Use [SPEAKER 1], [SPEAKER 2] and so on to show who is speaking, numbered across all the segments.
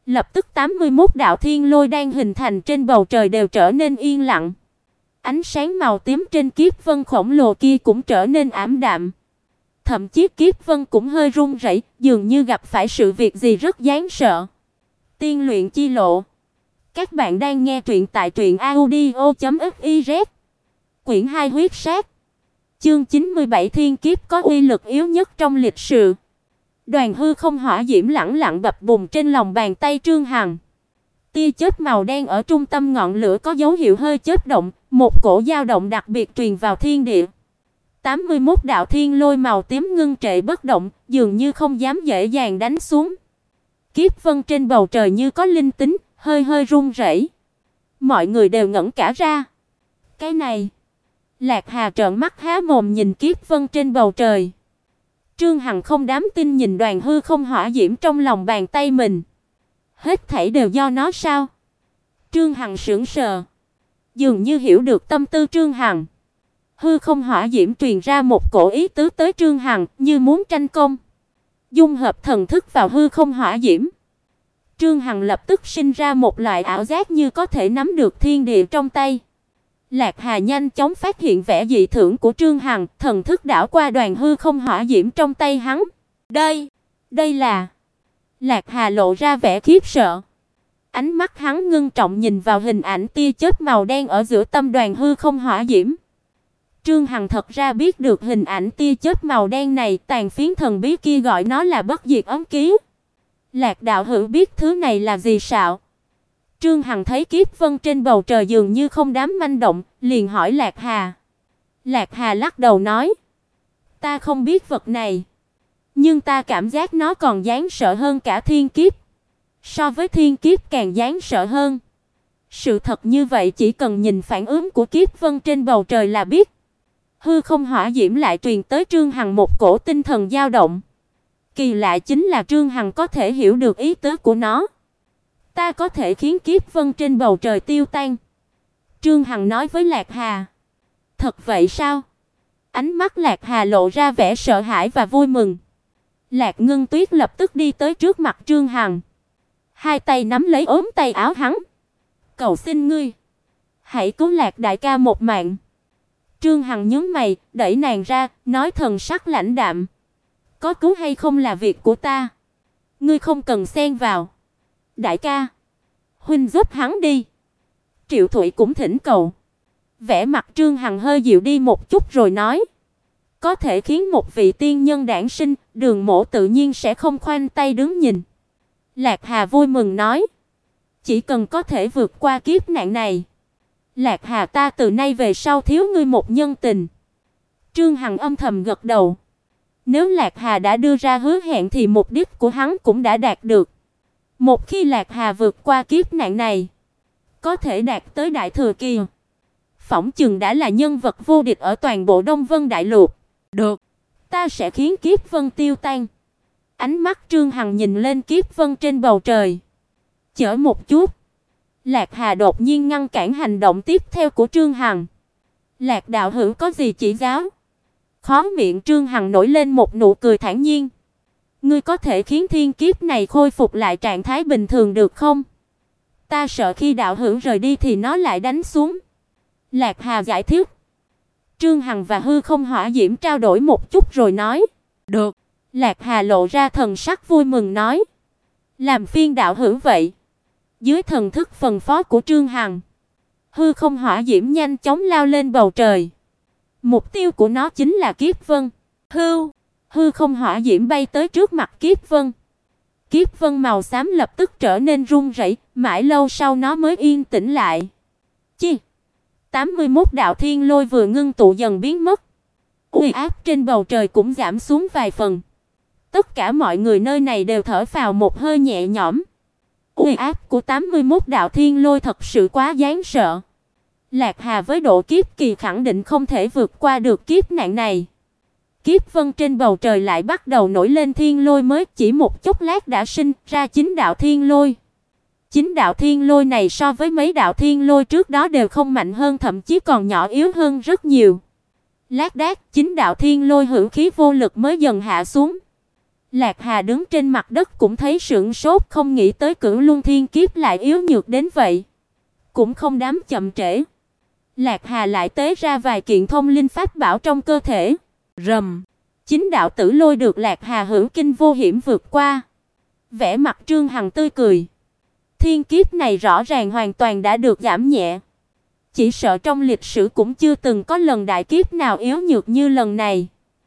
[SPEAKER 1] Lập tức 81 đạo thiên lôi đang hình thành trên bầu trời đều trở nên yên lặng. Ánh sáng màu tím trên kiếp vân khổng lồ kia cũng trở nên ảm đạm. Thậm chí kiếp vân cũng hơi run rẩy, dường như gặp phải sự việc gì rất đáng sợ. Tiên luyện chi lộ. Các bạn đang nghe truyện tại truyệnaudio.fiz. Quyển 2 huyết sát. Chương 97 thiên kiếp có uy lực yếu nhất trong lịch sử. Đoàn hư không hỏa diễm lẳng lặng bập bùng trên lòng bàn tay Trương Hằng. Tia chớp màu đen ở trung tâm ngọn lửa có dấu hiệu hơi chớp động, một cổ dao động đặc biệt truyền vào thiên địa. 81 đạo thiên lôi màu tím ngưng trệ bất động, dường như không dám dễ dàng đánh xuống. Kiếp vân trên bầu trời như có linh tính, hơi hơi run rẩy. Mọi người đều ngẩn cả ra. Cái này, Lạc Hà trợn mắt há mồm nhìn kiếp vân trên bầu trời. Trương Hằng không dám tin nhìn đoàn hư không hỏa diễm trong lòng bàn tay mình. Hết thảy đều do nó sao? Trương Hằng sững sờ, dường như hiểu được tâm tư Trương Hằng. Hư không hỏa diễm truyền ra một cổ ý tứ tới Trương Hằng, như muốn tranh công. Dung hợp thần thức vào hư không hỏa diễm. Trương Hằng lập tức sinh ra một loại ảo giác như có thể nắm được thiên địa trong tay. Lạc Hà nhanh chóng phát hiện vẻ dị thường của Trương Hằng, thần thức đảo qua đoàn hư không hỏa diễm trong tay hắn. Đây là... Lạc Hà lộ ra vẻ khiếp sợ. Ánh mắt hắn ngưng trọng nhìn vào hình ảnh tia chớp màu đen ở giữa tâm đoàn hư không hỏa diễm. Trương Hằng thật ra biết được hình ảnh tia chớp màu đen này, tàn phiến thần bí kia gọi nó là bất diệt ấm ký. Lạc đạo hữu biết thứ này là gì sao? Trương Hằng thấy kiếp vân trên bầu trời dường như không dám manh động, liền hỏi Lạc Hà. Lạc Hà lắc đầu nói, ta không biết vật này, nhưng ta cảm giác nó còn đáng sợ hơn cả thiên kiếp. So với thiên kiếp càng đáng sợ hơn. Sự thật như vậy chỉ cần nhìn phản ứng của kiếp vân trên bầu trời là biết. Hư không hỏa diễm lại truyền tới Trương Hằng một cổ tinh thần dao động. Kỳ lạ chính là Trương Hằng có thể hiểu được ý tứ của nó. Ta có thể khiến kiếp vân trên bầu trời tiêu tan. Trương Hằng nói với Lạc Hà. Thật vậy sao? Ánh mắt Lạc Hà lộ ra vẻ sợ hãi và vui mừng. Lạc Ngân Tuyết lập tức đi tới trước mặt Trương Hằng. Hai tay nắm lấy ốm tay áo hắn. Cầu xin ngươi, hãy cứu Lạc đại ca một mạng. Trương Hằng nhướng mày, đẩy nàng ra, nói thần sắc lãnh đạm. Có cứu hay không là việc của ta. Ngươi không cần xen vào. Đại ca, huynh giúp hắn đi. Triệu Thụy cũng thỉnh cầu. Vẻ mặt Trương Hằng hơi dịu đi một chút rồi nói. Có thể khiến một vị tiên nhân đản sinh, Đường Mỗ tự nhiên sẽ không khoanh tay đứng nhìn. Lạc Hà vui mừng nói. Chỉ cần có thể vượt qua kiếp nạn này, Lạc Hà ta từ nay về sau thiếu ngươi một nhân tình. Trương Hằng âm thầm gật đầu. Nếu Lạc Hà đã đưa ra hứa hẹn thì mục đích của hắn cũng đã đạt được. Một khi Lạc Hà vượt qua kiếp nạn này, có thể đạt tới đại thừa kỳ, phỏng chừng đã là nhân vật vô địch ở toàn bộ Đông Vân Đại Lục. Được, ta sẽ khiến kiếp vân tiêu tan. Ánh mắt Trương Hằng nhìn lên kiếp vân trên bầu trời. Chở một chút. Lạc Hà đột nhiên ngăn cản hành động tiếp theo của Trương Hằng. Lạc đạo hữu có gì chỉ giáo? Khóe miệng Trương Hằng nổi lên một nụ cười thản nhiên. Ngươi có thể khiến thiên kiếp này khôi phục lại trạng thái bình thường được không? Ta sợ khi đạo hữu rời đi thì nó lại đánh xuống. Lạc Hà giải thích. Trương Hằng và hư không hỏa diễm trao đổi một chút rồi nói. Được. Lạc Hà lộ ra thần sắc vui mừng nói. Làm phiên đạo hữu vậy. Dưới thần thức phần phó của Trương Hằng, hư không hỏa diễm nhanh chóng lao lên bầu trời. Mục tiêu của nó chính là kiếp vân. Hư không hỏa diễm bay tới trước mặt kiếp vân. Kiếp vân màu xám lập tức trở nên run rẩy, mãi lâu sau nó mới yên tĩnh lại. 81 đạo thiên lôi vừa ngưng tụ dần biến mất. Uy áp trên bầu trời cũng giảm xuống vài phần. Tất cả mọi người nơi này đều thở phào một hơi nhẹ nhõm. Uy áp của 81 đạo thiên lôi thật sự quá đáng sợ. Lạc Hà với độ kiếp kỳ khẳng định không thể vượt qua được kiếp nạn này. Kiếp vân trên bầu trời lại bắt đầu nổi lên thiên lôi mới, chỉ một chốc lát đã sinh ra 9 đạo thiên lôi. 9 đạo thiên lôi này so với mấy đạo thiên lôi trước đó đều không mạnh hơn, thậm chí còn nhỏ yếu hơn rất nhiều. Lác đác 9 đạo thiên lôi hữu khí vô lực mới dần hạ xuống. Lạc Hà đứng trên mặt đất cũng thấy sửng sốt, không nghĩ tới Cửu Luân Thiên Kiếp lại yếu nhược đến vậy. Cũng không dám chậm trễ. Lạc Hà lại tế ra vài kiện thông linh pháp bảo trong cơ thể. Rầm, chính đạo tử lôi được Lạc Hà hữu kinh vô hiểm vượt qua. Vẻ mặt Trương Hằng tươi cười. Thiên kiếp này rõ ràng hoàn toàn đã được giảm nhẹ. Chỉ sợ trong lịch sử cũng chưa từng có lần đại kiếp nào yếu nhược như lần này.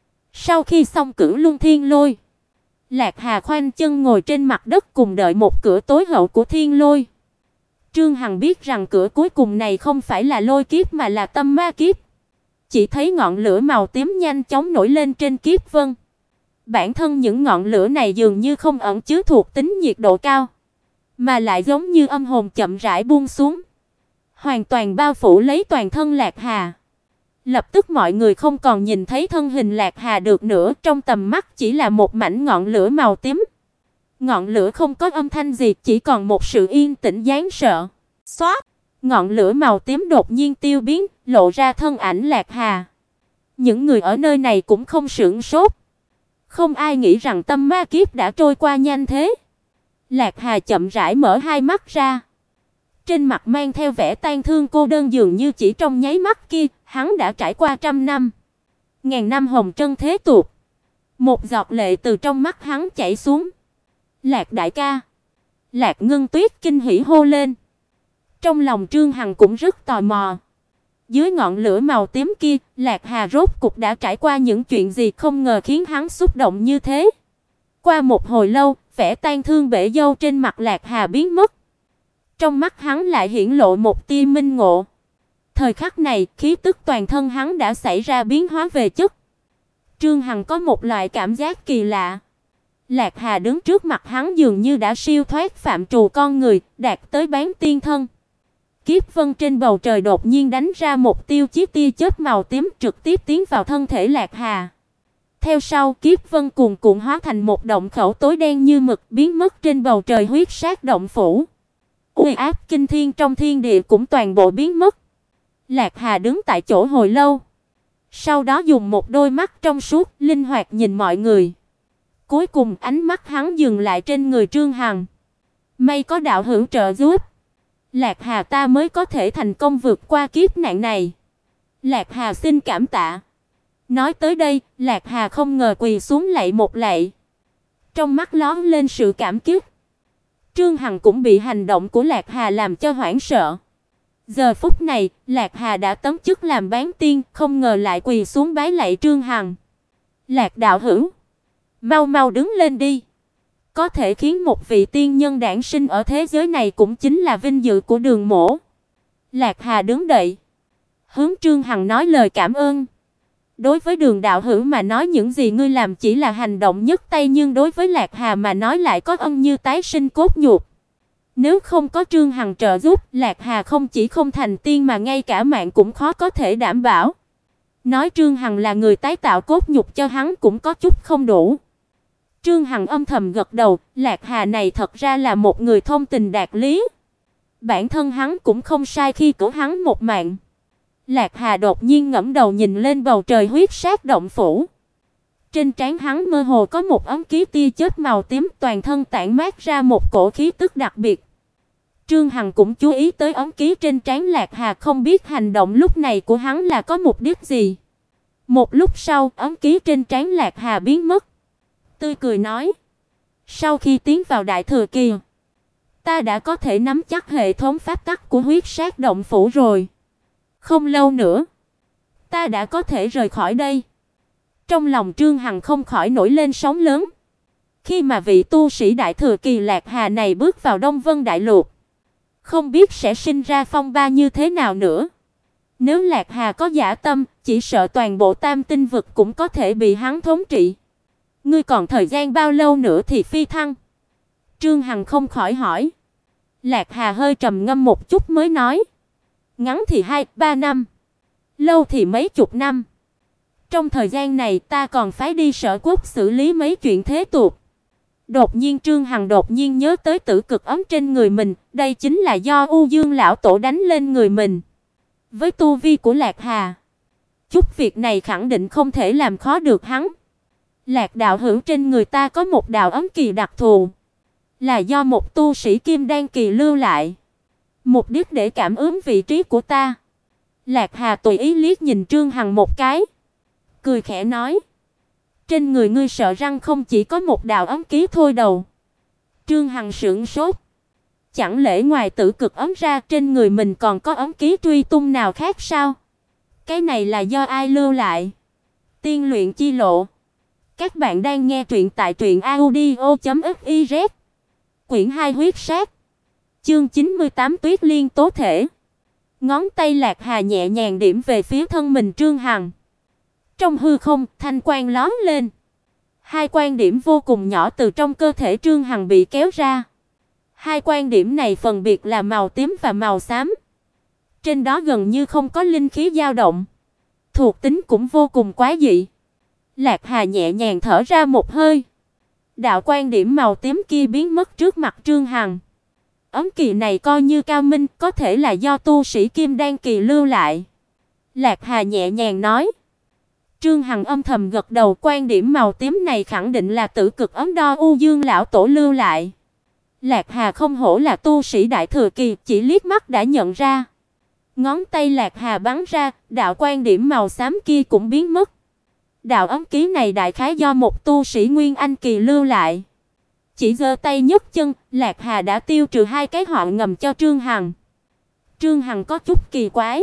[SPEAKER 1] Sau khi xong Cửu Luân Thiên Lôi, Lạc Hà khoanh chân ngồi trên mặt đất cùng đợi một cửa tối hậu của Thiên Lôi. Trương Hằng biết rằng cửa cuối cùng này không phải là lôi kiếp mà là tâm ma kiếp. Chỉ thấy ngọn lửa màu tím nhanh chóng nổi lên trên kiếp vân. Bản thân những ngọn lửa này dường như không ẩn chứa thuộc tính nhiệt độ cao, mà lại giống như âm hồn chậm rãi buông xuống, hoàn toàn bao phủ lấy toàn thân Lạc Hà. Lập tức mọi người không còn nhìn thấy thân hình Lạc Hà được nữa, trong tầm mắt chỉ là một mảnh ngọn lửa màu tím. Ngọn lửa không có âm thanh gì, chỉ còn một sự yên tĩnh đáng sợ. Xoát, ngọn lửa màu tím đột nhiên tiêu biến, lộ ra thân ảnh Lạc Hà. Những người ở nơi này cũng không sửng sốt. Không ai nghĩ rằng tâm ma kiếp đã trôi qua nhanh thế. Lạc Hà chậm rãi mở hai mắt ra. Trên mặt mang theo vẻ tang thương cô đơn, dường như chỉ trong nháy mắt kia, hắn đã trải qua 100 năm. Ngàn năm hồng trân thế tục. Một giọt lệ từ trong mắt hắn chảy xuống. Lạc đại ca. Lạc Ngân Tuyết kinh hỉ hô lên. Trong lòng Trương Hằng cũng rất tò mò. Dưới ngọn lửa màu tím kia, Lạc Hà rốt cục đã trải qua những chuyện gì không ngờ khiến hắn xúc động như thế. Qua một hồi lâu, vẻ tang thương bể dâu trên mặt Lạc Hà biến mất. Trong mắt hắn lại hiển lộ một tia minh ngộ. Thời khắc này, khí tức toàn thân hắn đã xảy ra biến hóa về chất. Trương Hằng có một loại cảm giác kỳ lạ. Lạc Hà đứng trước mặt hắn dường như đã siêu thoát phạm trù con người, đạt tới bán tiên thân. Kiếp vân trên bầu trời đột nhiên đánh ra một chiếc tia chớp màu tím trực tiếp tiến vào thân thể Lạc Hà. Theo sau, kiếp vân cuồn cuộn hóa thành một động khẩu tối đen như mực, biến mất trên bầu trời huyết sát động phủ. Uy áp kinh thiên trong thiên địa cũng toàn bộ biến mất. Lạc Hà đứng tại chỗ hồi lâu, sau đó dùng một đôi mắt trong suốt linh hoạt nhìn mọi người. Cuối cùng ánh mắt hắn dừng lại trên người Trương Hằng. May có đạo hữu trợ giúp, Lạc Hà ta mới có thể thành công vượt qua kiếp nạn này. Lạc Hà xin cảm tạ. Nói tới đây, Lạc Hà không ngờ quỳ xuống lạy một lạy. Trong mắt lóe lên sự cảm kích. Trương Hằng cũng bị hành động của Lạc Hà làm cho hoảng sợ. Giờ phút này, Lạc Hà đã tấm chức làm bán tiên, không ngờ lại quỳ xuống bái lạy Trương Hằng. Lạc đạo hữu, mau mau đứng lên đi. Có thể khiến một vị tiên nhân đản sinh ở thế giới này cũng chính là vinh dự của Đường Mỗ. Lạc Hà đứng dậy, hướng Trương Hằng nói lời cảm ơn. Đối với Đường đạo hữu mà nói những gì ngươi làm chỉ là hành động nhấc tay, nhưng đối với Lạc Hà mà nói lại có ân như tái sinh cốt nhục. Nếu không có Trương Hằng trợ giúp, Lạc Hà không chỉ không thành tiên mà ngay cả mạng cũng khó có thể đảm bảo. Nói Trương Hằng là người tái tạo cốt nhục cho hắn cũng có chút không đủ. Trương Hằng âm thầm gật đầu, Lạc Hà này thật ra là một người thông tình đạt lý. Bản thân hắn cũng không sai khi cứu hắn một mạng. Lạc Hà đột nhiên ngẩng đầu nhìn lên bầu trời huyết sát động phủ. Trên trán hắn mơ hồ có một ấm ký tia chớp màu tím, toàn thân tản mát ra một cổ khí tức đặc biệt. Trương Hằng cũng chú ý tới ấm ký trên trán Lạc Hà, không biết hành động lúc này của hắn là có mục đích gì. Một lúc sau, ấm ký trên trán Lạc Hà biến mất. Tươi cười nói: "Sau khi tiến vào đại thừa kỳ, ta đã có thể nắm chắc hệ thống pháp tắc của huyết sát động phủ rồi. Không lâu nữa, ta đã có thể rời khỏi đây." Trong lòng Trương Hằng không khỏi nổi lên sóng lớn. Khi mà vị tu sĩ đại thừa kỳ Lạc Hà này bước vào Đông Vân Đại Lục, không biết sẽ sinh ra phong ba như thế nào nữa. Nếu Lạc Hà có dã tâm, chỉ sợ toàn bộ Tam Tinh vực cũng có thể bị hắn thống trị. Ngươi còn thời gian bao lâu nữa thì phi thăng? Trương Hằng không khỏi hỏi. Lạc Hà hơi trầm ngâm một chút mới nói: ngắn thì 2-3 năm, lâu thì mấy chục năm. Trong thời gian này ta còn phải đi Sở Quốc xử lý mấy chuyện thế tục. Đột nhiên Trương Hằng nhớ tới tử cực ấm trên người mình, đây chính là do U Dương lão tổ đánh lên người mình. Với tu vi của Lạc Hà, chút việc này khẳng định không thể làm khó được hắn. Lạc đạo hữu, trên người ta có một đạo ấm kỳ đặc thù, là do một tu sĩ kim đan kỳ lưu lại, mục đích để cảm ứng vị trí của ta. Lạc Hà tùy ý liếc nhìn Trương Hằng một cái, cười khẽ nói: "Trên người ngươi sợ rằng không chỉ có một đạo ấm ký thôi đâu." Trương Hằng sững sốt, chẳng lẽ ngoài tử cực ấm ra, trên người mình còn có ấm ký truy tung nào khác sao? Cái này là do ai lưu lại? Tiên luyện chi lộ. Các bạn đang nghe truyện tại truyệnaudio.fiz. Quyển 2 huyết sát. Chương 98 Tuyết Liên tố thể. Ngón tay Lạc Hà nhẹ nhàng điểm về phía thân mình Trương Hằng. Trong hư không, thanh quang lóe lên. Hai quan điểm vô cùng nhỏ từ trong cơ thể Trương Hằng bị kéo ra. Hai quan điểm này phân biệt là màu tím và màu xám. Trên đó gần như không có linh khí dao động, thuộc tính cũng vô cùng quái dị. Lạc Hà nhẹ nhàng thở ra một hơi. Đạo quan điểm màu tím kia biến mất trước mặt Trương Hằng. Ấm kỳ này coi như cao minh, có thể là do tu sĩ kim đan kỳ lưu lại. Lạc Hà nhẹ nhàng nói. Trương Hằng âm thầm gật đầu, quan điểm màu tím này khẳng định là tử cực ấm đo U Dương lão tổ lưu lại. Lạc Hà không hổ là tu sĩ đại thừa kỳ, chỉ liếc mắt đã nhận ra. Ngón tay Lạc Hà bắn ra, đạo quan điểm màu xám kia cũng biến mất. Đạo ấm ký này đại khái do một tu sĩ Nguyên Anh kỳ lưu lại. Chỉ giơ tay nhấc chân, Lạc Hà đã tiêu trừ hai cái họa ngầm cho Trương Hằng. Trương Hằng có chút kỳ quái,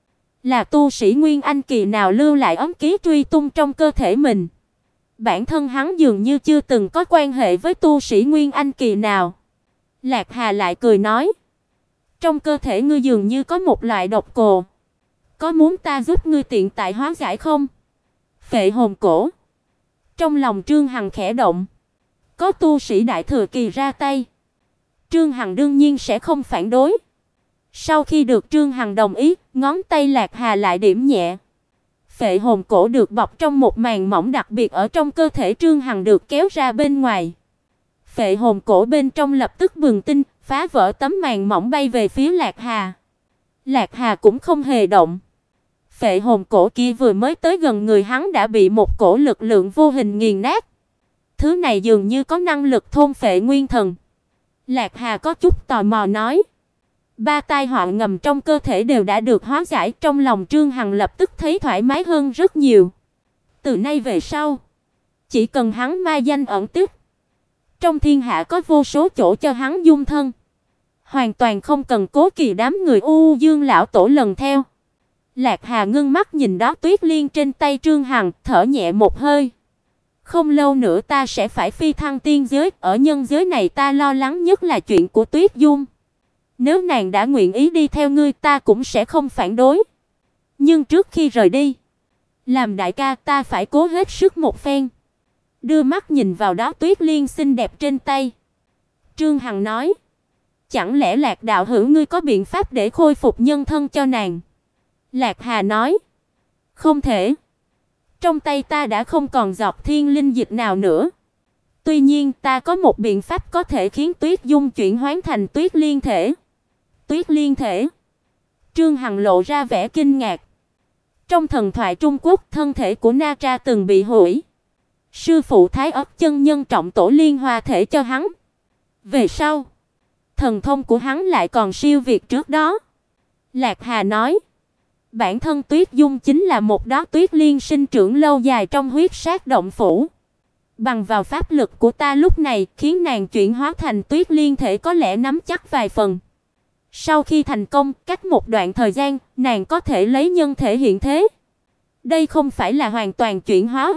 [SPEAKER 1] là tu sĩ Nguyên Anh kỳ nào lưu lại ấm ký truy tung trong cơ thể mình? Bản thân hắn dường như chưa từng có quan hệ với tu sĩ Nguyên Anh kỳ nào. Lạc Hà lại cười nói, trong cơ thể ngươi dường như có một loại độc cổ, có muốn ta giúp ngươi tiện tại hóa giải không? Phệ hồn cổ. Trong lòng Trương Hằng khẽ động, có tu sĩ đại thừa kỳ ra tay, Trương Hằng đương nhiên sẽ không phản đối. Sau khi được Trương Hằng đồng ý, ngón tay Lạc Hà lại điểm nhẹ. Phệ hồn cổ được bọc trong một màng mỏng đặc biệt ở trong cơ thể Trương Hằng được kéo ra bên ngoài. Phệ hồn cổ bên trong lập tức bừng tinh, phá vỡ tấm màng mỏng bay về phía Lạc Hà. Lạc Hà cũng không hề động. Phệ hồn cổ kia vừa mới tới gần người hắn đã bị một cổ lực lượng vô hình nghiền nát. Thứ này dường như có năng lực thôn phệ nguyên thần. Lạc Hà có chút tò mò nói. Ba tai họa ngầm trong cơ thể đều đã được hóa giải, trong lòng Trương Hằng lập tức thấy thoải mái hơn rất nhiều. Từ nay về sau, chỉ cần hắn mai danh ẩn tích, trong thiên hạ có vô số chỗ cho hắn dung thân, hoàn toàn không cần cố kỳ đám người U Dương lão tổ lần theo. Lạc Hà ngưng mắt nhìn đó Tuyết Liên trên tay Trương Hằng, thở nhẹ một hơi. Không lâu nữa ta sẽ phải phi thăng tiên giới, ở nhân giới này ta lo lắng nhất là chuyện của Tuyết Dung. Nếu nàng đã nguyện ý đi theo ngươi, ta cũng sẽ không phản đối. Nhưng trước khi rời đi, làm đại ca ta phải cố hết sức một phen. Đưa mắt nhìn vào đó Tuyết Liên xinh đẹp trên tay, Trương Hằng nói, chẳng lẽ Lạc đạo hữu ngươi có biện pháp để khôi phục nhân thân cho nàng? Lạc Hà nói, không thể. Trong tay ta đã không còn giọt thiên linh dịch nào nữa. Tuy nhiên ta có một biện pháp có thể khiến Tuyết Dung chuyển hóa thành Tuyết Liên thể. Tuyết Liên thể? Trương Hằng lộ ra vẻ kinh ngạc. Trong thần thoại Trung Quốc, thân thể của Na Tra từng bị hủy. Sư phụ Thái Ất chân nhân trọng tổ liên hoa thể cho hắn. Về sau, thần thông của hắn lại còn siêu việt trước đó. Lạc Hà nói, bản thân Tuyết Dung chính là một đóa tuyết liên sinh trưởng lâu dài trong huyết sát động phủ. Bằng vào pháp lực của ta lúc này, khiến nàng chuyển hóa thành Tuyết Liên thể có lẽ nắm chắc vài phần. Sau khi thành công, cách một đoạn thời gian, nàng có thể lấy nhân thể hiện thế. Đây không phải là hoàn toàn chuyển hóa.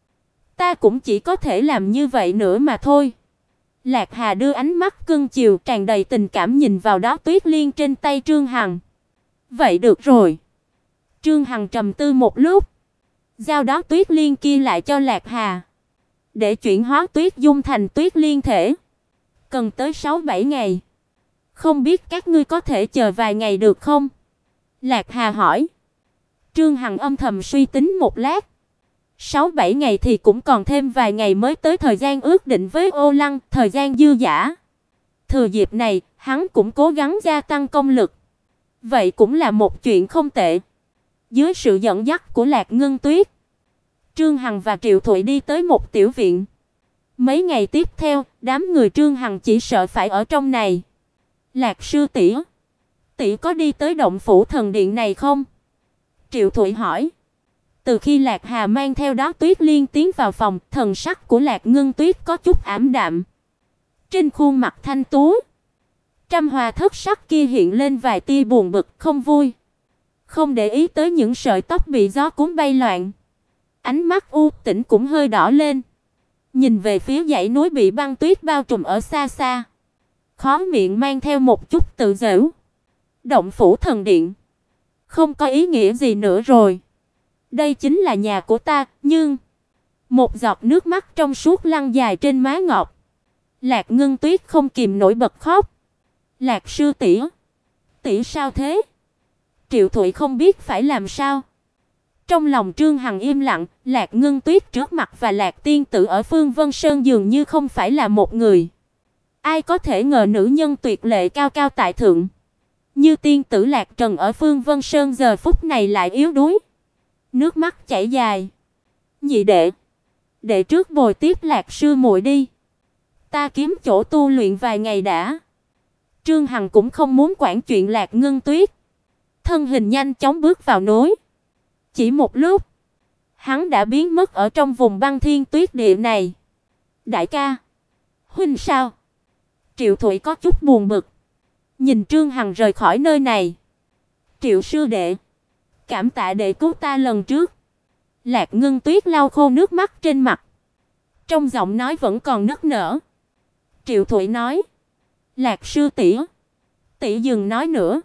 [SPEAKER 1] Ta cũng chỉ có thể làm như vậy nữa mà thôi. Lạc Hà đưa ánh mắt cưng chiều tràn đầy tình cảm nhìn vào đó Tuyết Liên trên tay Trương Hằng. Vậy được rồi. Trương Hằng trầm tư một lúc, giao đó Tuyết Liên kia lại cho Lạc Hà. Để chuyển hóa Tuyết Dung thành Tuyết Liên thể, cần tới 6-7 ngày. Không biết các ngươi có thể chờ vài ngày được không? Lạc Hà hỏi. Trương Hằng âm thầm suy tính một lát. 6-7 ngày thì cũng còn thêm vài ngày mới tới thời gian ước định với Ô Lăng, thời gian dư dả. Thừa dịp này, hắn cũng cố gắng gia tăng công lực. Vậy cũng là một chuyện không tệ. Dưới sự dẫn dắt của Lạc Ngân Tuyết, Trương Hằng và Triệu Thụy đi tới một tiểu viện. Mấy ngày tiếp theo, đám người Trương Hằng chỉ sợ phải ở trong này. Lạc sư tỷ, tỷ có đi tới động phủ thần điện này không? Triệu Thụy hỏi. Từ khi Lạc Hà mang theo đó Tuyết Liên tiến vào phòng, thần sắc của Lạc Ngân Tuyết có chút ảm đạm. Trên khuôn mặt thanh tú, trăm hoa thất sắc kia hiện lên vài tia buồn bực, không vui. Không để ý tới những sợi tóc bị gió cuốn bay loạn. Ánh mắt u tĩnh cũng hơi đỏ lên. Nhìn về phía dãy núi bị băng tuyết bao trùm ở xa xa, khóe miệng mang theo một chút tự giễu. Động phủ thần điện không có ý nghĩa gì nữa rồi. Đây chính là nhà của ta, nhưng một giọt nước mắt trong suốt lăn dài trên má ngọc. Lạc Ngân Tuyết không kìm nổi bật khóc. Lạc sư tỷ, tỷ sao thế? Triệu Thụy không biết phải làm sao. Trong lòng Trương Hằng im lặng, Lạc Ngân Tuyết trước mặt và Lạc tiên tử ở Phương Vân Sơn dường như không phải là một người. Ai có thể ngờ nữ nhân tuyệt lệ cao cao tại thượng như tiên tử Lạc Trần ở Phương Vân Sơn giờ phút này lại yếu đuối. Nước mắt chảy dài. Nhị đệ, đệ trước bồi tiếp Lạc sư muội đi. Ta kiếm chỗ tu luyện vài ngày đã. Trương Hằng cũng không muốn quản chuyện Lạc Ngân Tuyết. Thân hình nhanh chóng bước vào núi. Chỉ một lúc, hắn đã biến mất ở trong vùng băng thiên tuyết địa này. Đại ca, huynh sao? Triệu Thụy có chút buồn bực, nhìn Trương Hằng rời khỏi nơi này. Triệu sư đệ, cảm tạ đệ cứu ta lần trước. Lạc Ngân Tuyết lau khô nước mắt trên mặt, trong giọng nói vẫn còn nức nở. Triệu Thụy nói, Lạc sư tỷ, tỷ đừng nói nữa.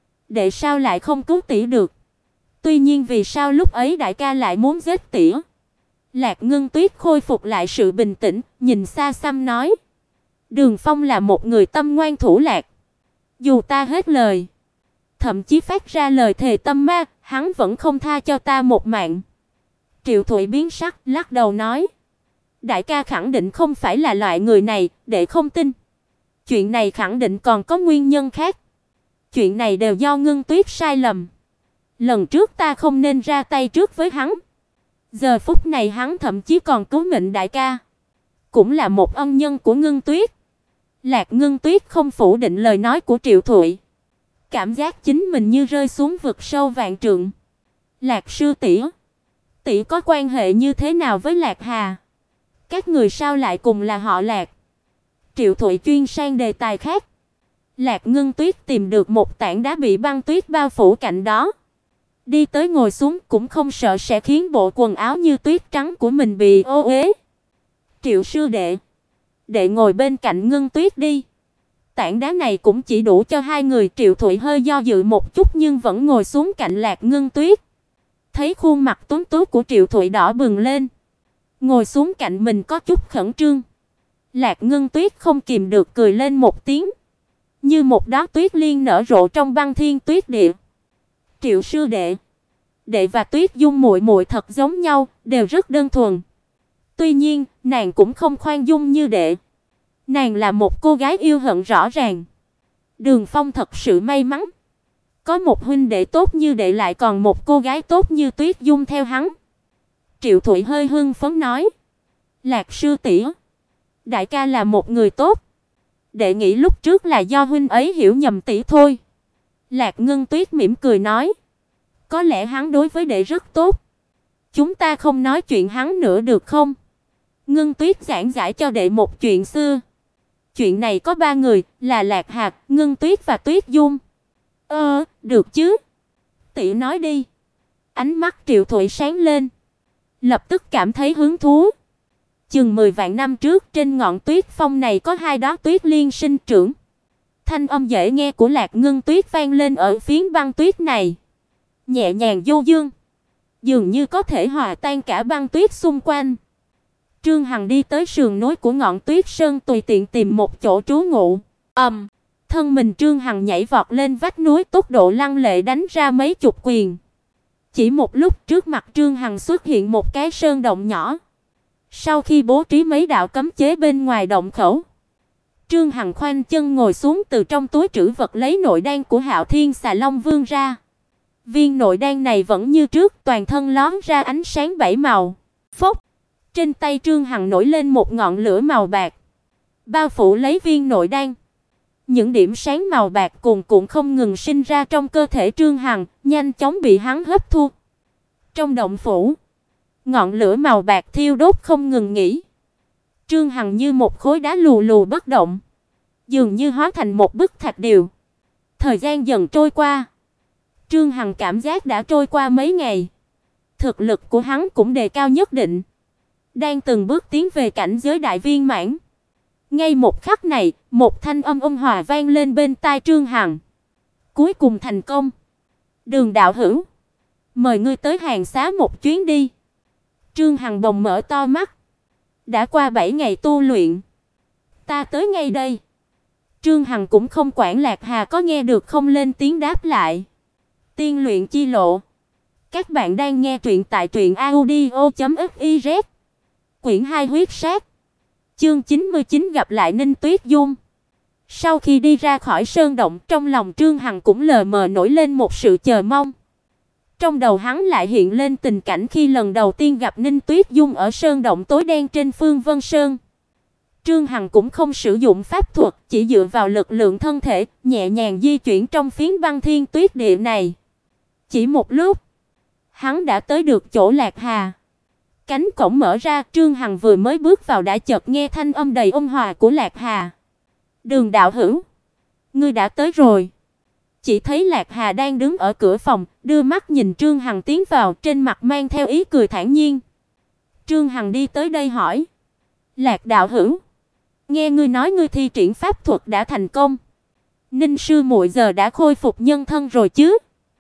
[SPEAKER 1] Đệ sao lại không cứu tỷ được? Tuy nhiên vì sao lúc ấy đại ca lại muốn giết tỷ? Lạc Ngân Tuyết khôi phục lại sự bình tĩnh, nhìn xa xăm nói, Đường Phong là một người tâm ngoan thủ lạt. Dù ta hết lời, thậm chí phát ra lời thề tâm ma, hắn vẫn không tha cho ta một mạng. Triệu Thụy biến sắc, lắc đầu nói, đại ca khẳng định không phải là loại người này, đệ không tin. Chuyện này khẳng định còn có nguyên nhân khác. Chuyện này đều do Ngân Tuyết sai lầm. Lần trước ta không nên ra tay trước với hắn. Giờ phút này hắn thậm chí còn cứu mệnh đại ca, cũng là một ân nhân của Ngân Tuyết. Lạc Ngân Tuyết không phủ định lời nói của Triệu Thụy, cảm giác chính mình như rơi xuống vực sâu vạn trượng. Lạc sư tỷ, tỷ có quan hệ như thế nào với Lạc Hà? Các người sao lại cùng là họ Lạc? Triệu Thụy chuyên sang đề tài khác. Lạc Ngân Tuyết tìm được một tảng đá bị băng tuyết bao phủ cạnh đó, đi tới ngồi xuống, cũng không sợ sẽ khiến bộ quần áo như tuyết trắng của mình bị ô uế. Triệu sư đệ, đệ ngồi bên cạnh Ngân Tuyết đi. Tảng đá này cũng chỉ đủ cho hai người. Triệu Thụy hơi do dự một chút nhưng vẫn ngồi xuống cạnh Lạc Ngân Tuyết. Thấy khuôn mặt tuấn tú của Triệu Thụy đỏ bừng lên, ngồi xuống cạnh mình có chút khẩn trương. Lạc Ngân Tuyết không kìm được cười lên một tiếng, như một đóa tuyết liên nở rộ trong băng thiên tuyết địa. Triệu sư đệ, đệ và Tuyết Dung muội muội thật giống nhau, đều rất đơn thuần. Tuy nhiên, nàng cũng không khoan dung như đệ. Nàng là một cô gái yêu hận rõ ràng. Đường Phong thật sự may mắn, có một huynh đệ tốt như đệ, lại còn một cô gái tốt như Tuyết Dung theo hắn. Triệu Thụy hơi hưng phấn nói, Lạc sư tỷ, đại ca là một người tốt. Đệ nghĩ lúc trước là do huynh ấy hiểu nhầm tỷ thôi. Lạc Ngân Tuyết mỉm cười nói, có lẽ hắn đối với đệ rất tốt. Chúng ta không nói chuyện hắn nữa được không? Ngân Tuyết giảng giải cho đệ một chuyện xưa. Chuyện này có ba người, là Lạc Hạc, Ngân Tuyết và Tuyết Dung. Được chứ. Tỷ nói đi. Ánh mắt Triệu Thụy sáng lên, lập tức cảm thấy hứng thú. Chừng 10 vạn năm trước, trên ngọn tuyết phong này có hai đóa tuyết liên sinh trưởng. Thanh âm dễ nghe của Lạc Ngân Tuyết vang lên ở phiến băng tuyết này, nhẹ nhàng du dương, dường như có thể hòa tan cả băng tuyết xung quanh. Trương Hằng đi tới sườn núi của ngọn tuyết sơn, tùy tiện tìm một chỗ trú ngụ. Thân mình Trương Hằng nhảy vọt lên vách núi, tốc độ lăng lệ đánh ra mấy chục quyền. Chỉ một lúc, trước mặt Trương Hằng xuất hiện một cái sơn động nhỏ. Sau khi bố trí mấy đạo cấm chế bên ngoài động khẩu, Trương Hằng khoanh chân ngồi xuống, từ trong túi trữ vật lấy nội đan của Hạo Thiên Xà Long Vương ra. Viên nội đan này vẫn như trước, toàn thân lóe ra ánh sáng bảy màu. Phốc, trên tay Trương Hằng nổi lên một ngọn lửa màu bạc, bao phủ lấy viên nội đan. Những điểm sáng màu bạc cuồn cuộn không ngừng sinh ra trong cơ thể Trương Hằng, nhanh chóng bị hắn hấp thu. Trong động phủ, ngọn lửa màu bạc thiêu đốt không ngừng nghỉ. Trương Hằng như một khối đá lù lù bất động, dường như hóa thành một bức thạch điêu. Thời gian dần trôi qua, Trương Hằng cảm giác đã trôi qua mấy ngày. Thực lực của hắn cũng đề cao nhất định, đang từng bước tiến về cảnh giới đại viên mãn. Ngay một khắc này, một thanh âm ôn hòa vang lên bên tai Trương Hằng. Cuối cùng thành công. Đường đạo hữu, mời ngươi tới hàng xá một chuyến đi. Trương Hằng bỗng mở to mắt. Đã qua 7 ngày tu luyện, ta tới ngay đây. Trương Hằng cũng không quản Lạc Hà có nghe được không, lên tiếng đáp lại. Tiên luyện chi lộ. Các bạn đang nghe truyện tại truyệnaudio.fiz. Quyển 2 huyết sát. Chương 99 gặp lại Ninh Tuyết Dung. Sau khi đi ra khỏi sơn động, trong lòng Trương Hằng cũng lờ mờ nổi lên một sự chờ mong. Trong đầu hắn lại hiện lên tình cảnh khi lần đầu tiên gặp Ninh Tuyết Dung ở sơn động tối đen trên Phương Vân Sơn. Trương Hằng cũng không sử dụng pháp thuật, chỉ dựa vào lực lượng thân thể, nhẹ nhàng di chuyển trong phiến băng thiên tuyết địa này. Chỉ một lúc, hắn đã tới được chỗ Lạc Hà. Cánh cổng mở ra, Trương Hằng vừa mới bước vào đã chợt nghe thanh âm đầy ôn hòa của Lạc Hà. Đường đạo hữu, ngươi đã tới rồi. Chỉ thấy Lạc Hà đang đứng ở cửa phòng, đưa mắt nhìn Trương Hằng tiến vào, trên mặt mang theo ý cười thản nhiên. Trương Hằng đi tới đây hỏi: Lạc đạo hữu, nghe ngươi nói ngươi thi triển pháp thuật đã thành công, Ninh sư muội giờ đã khôi phục nhân thân rồi chứ?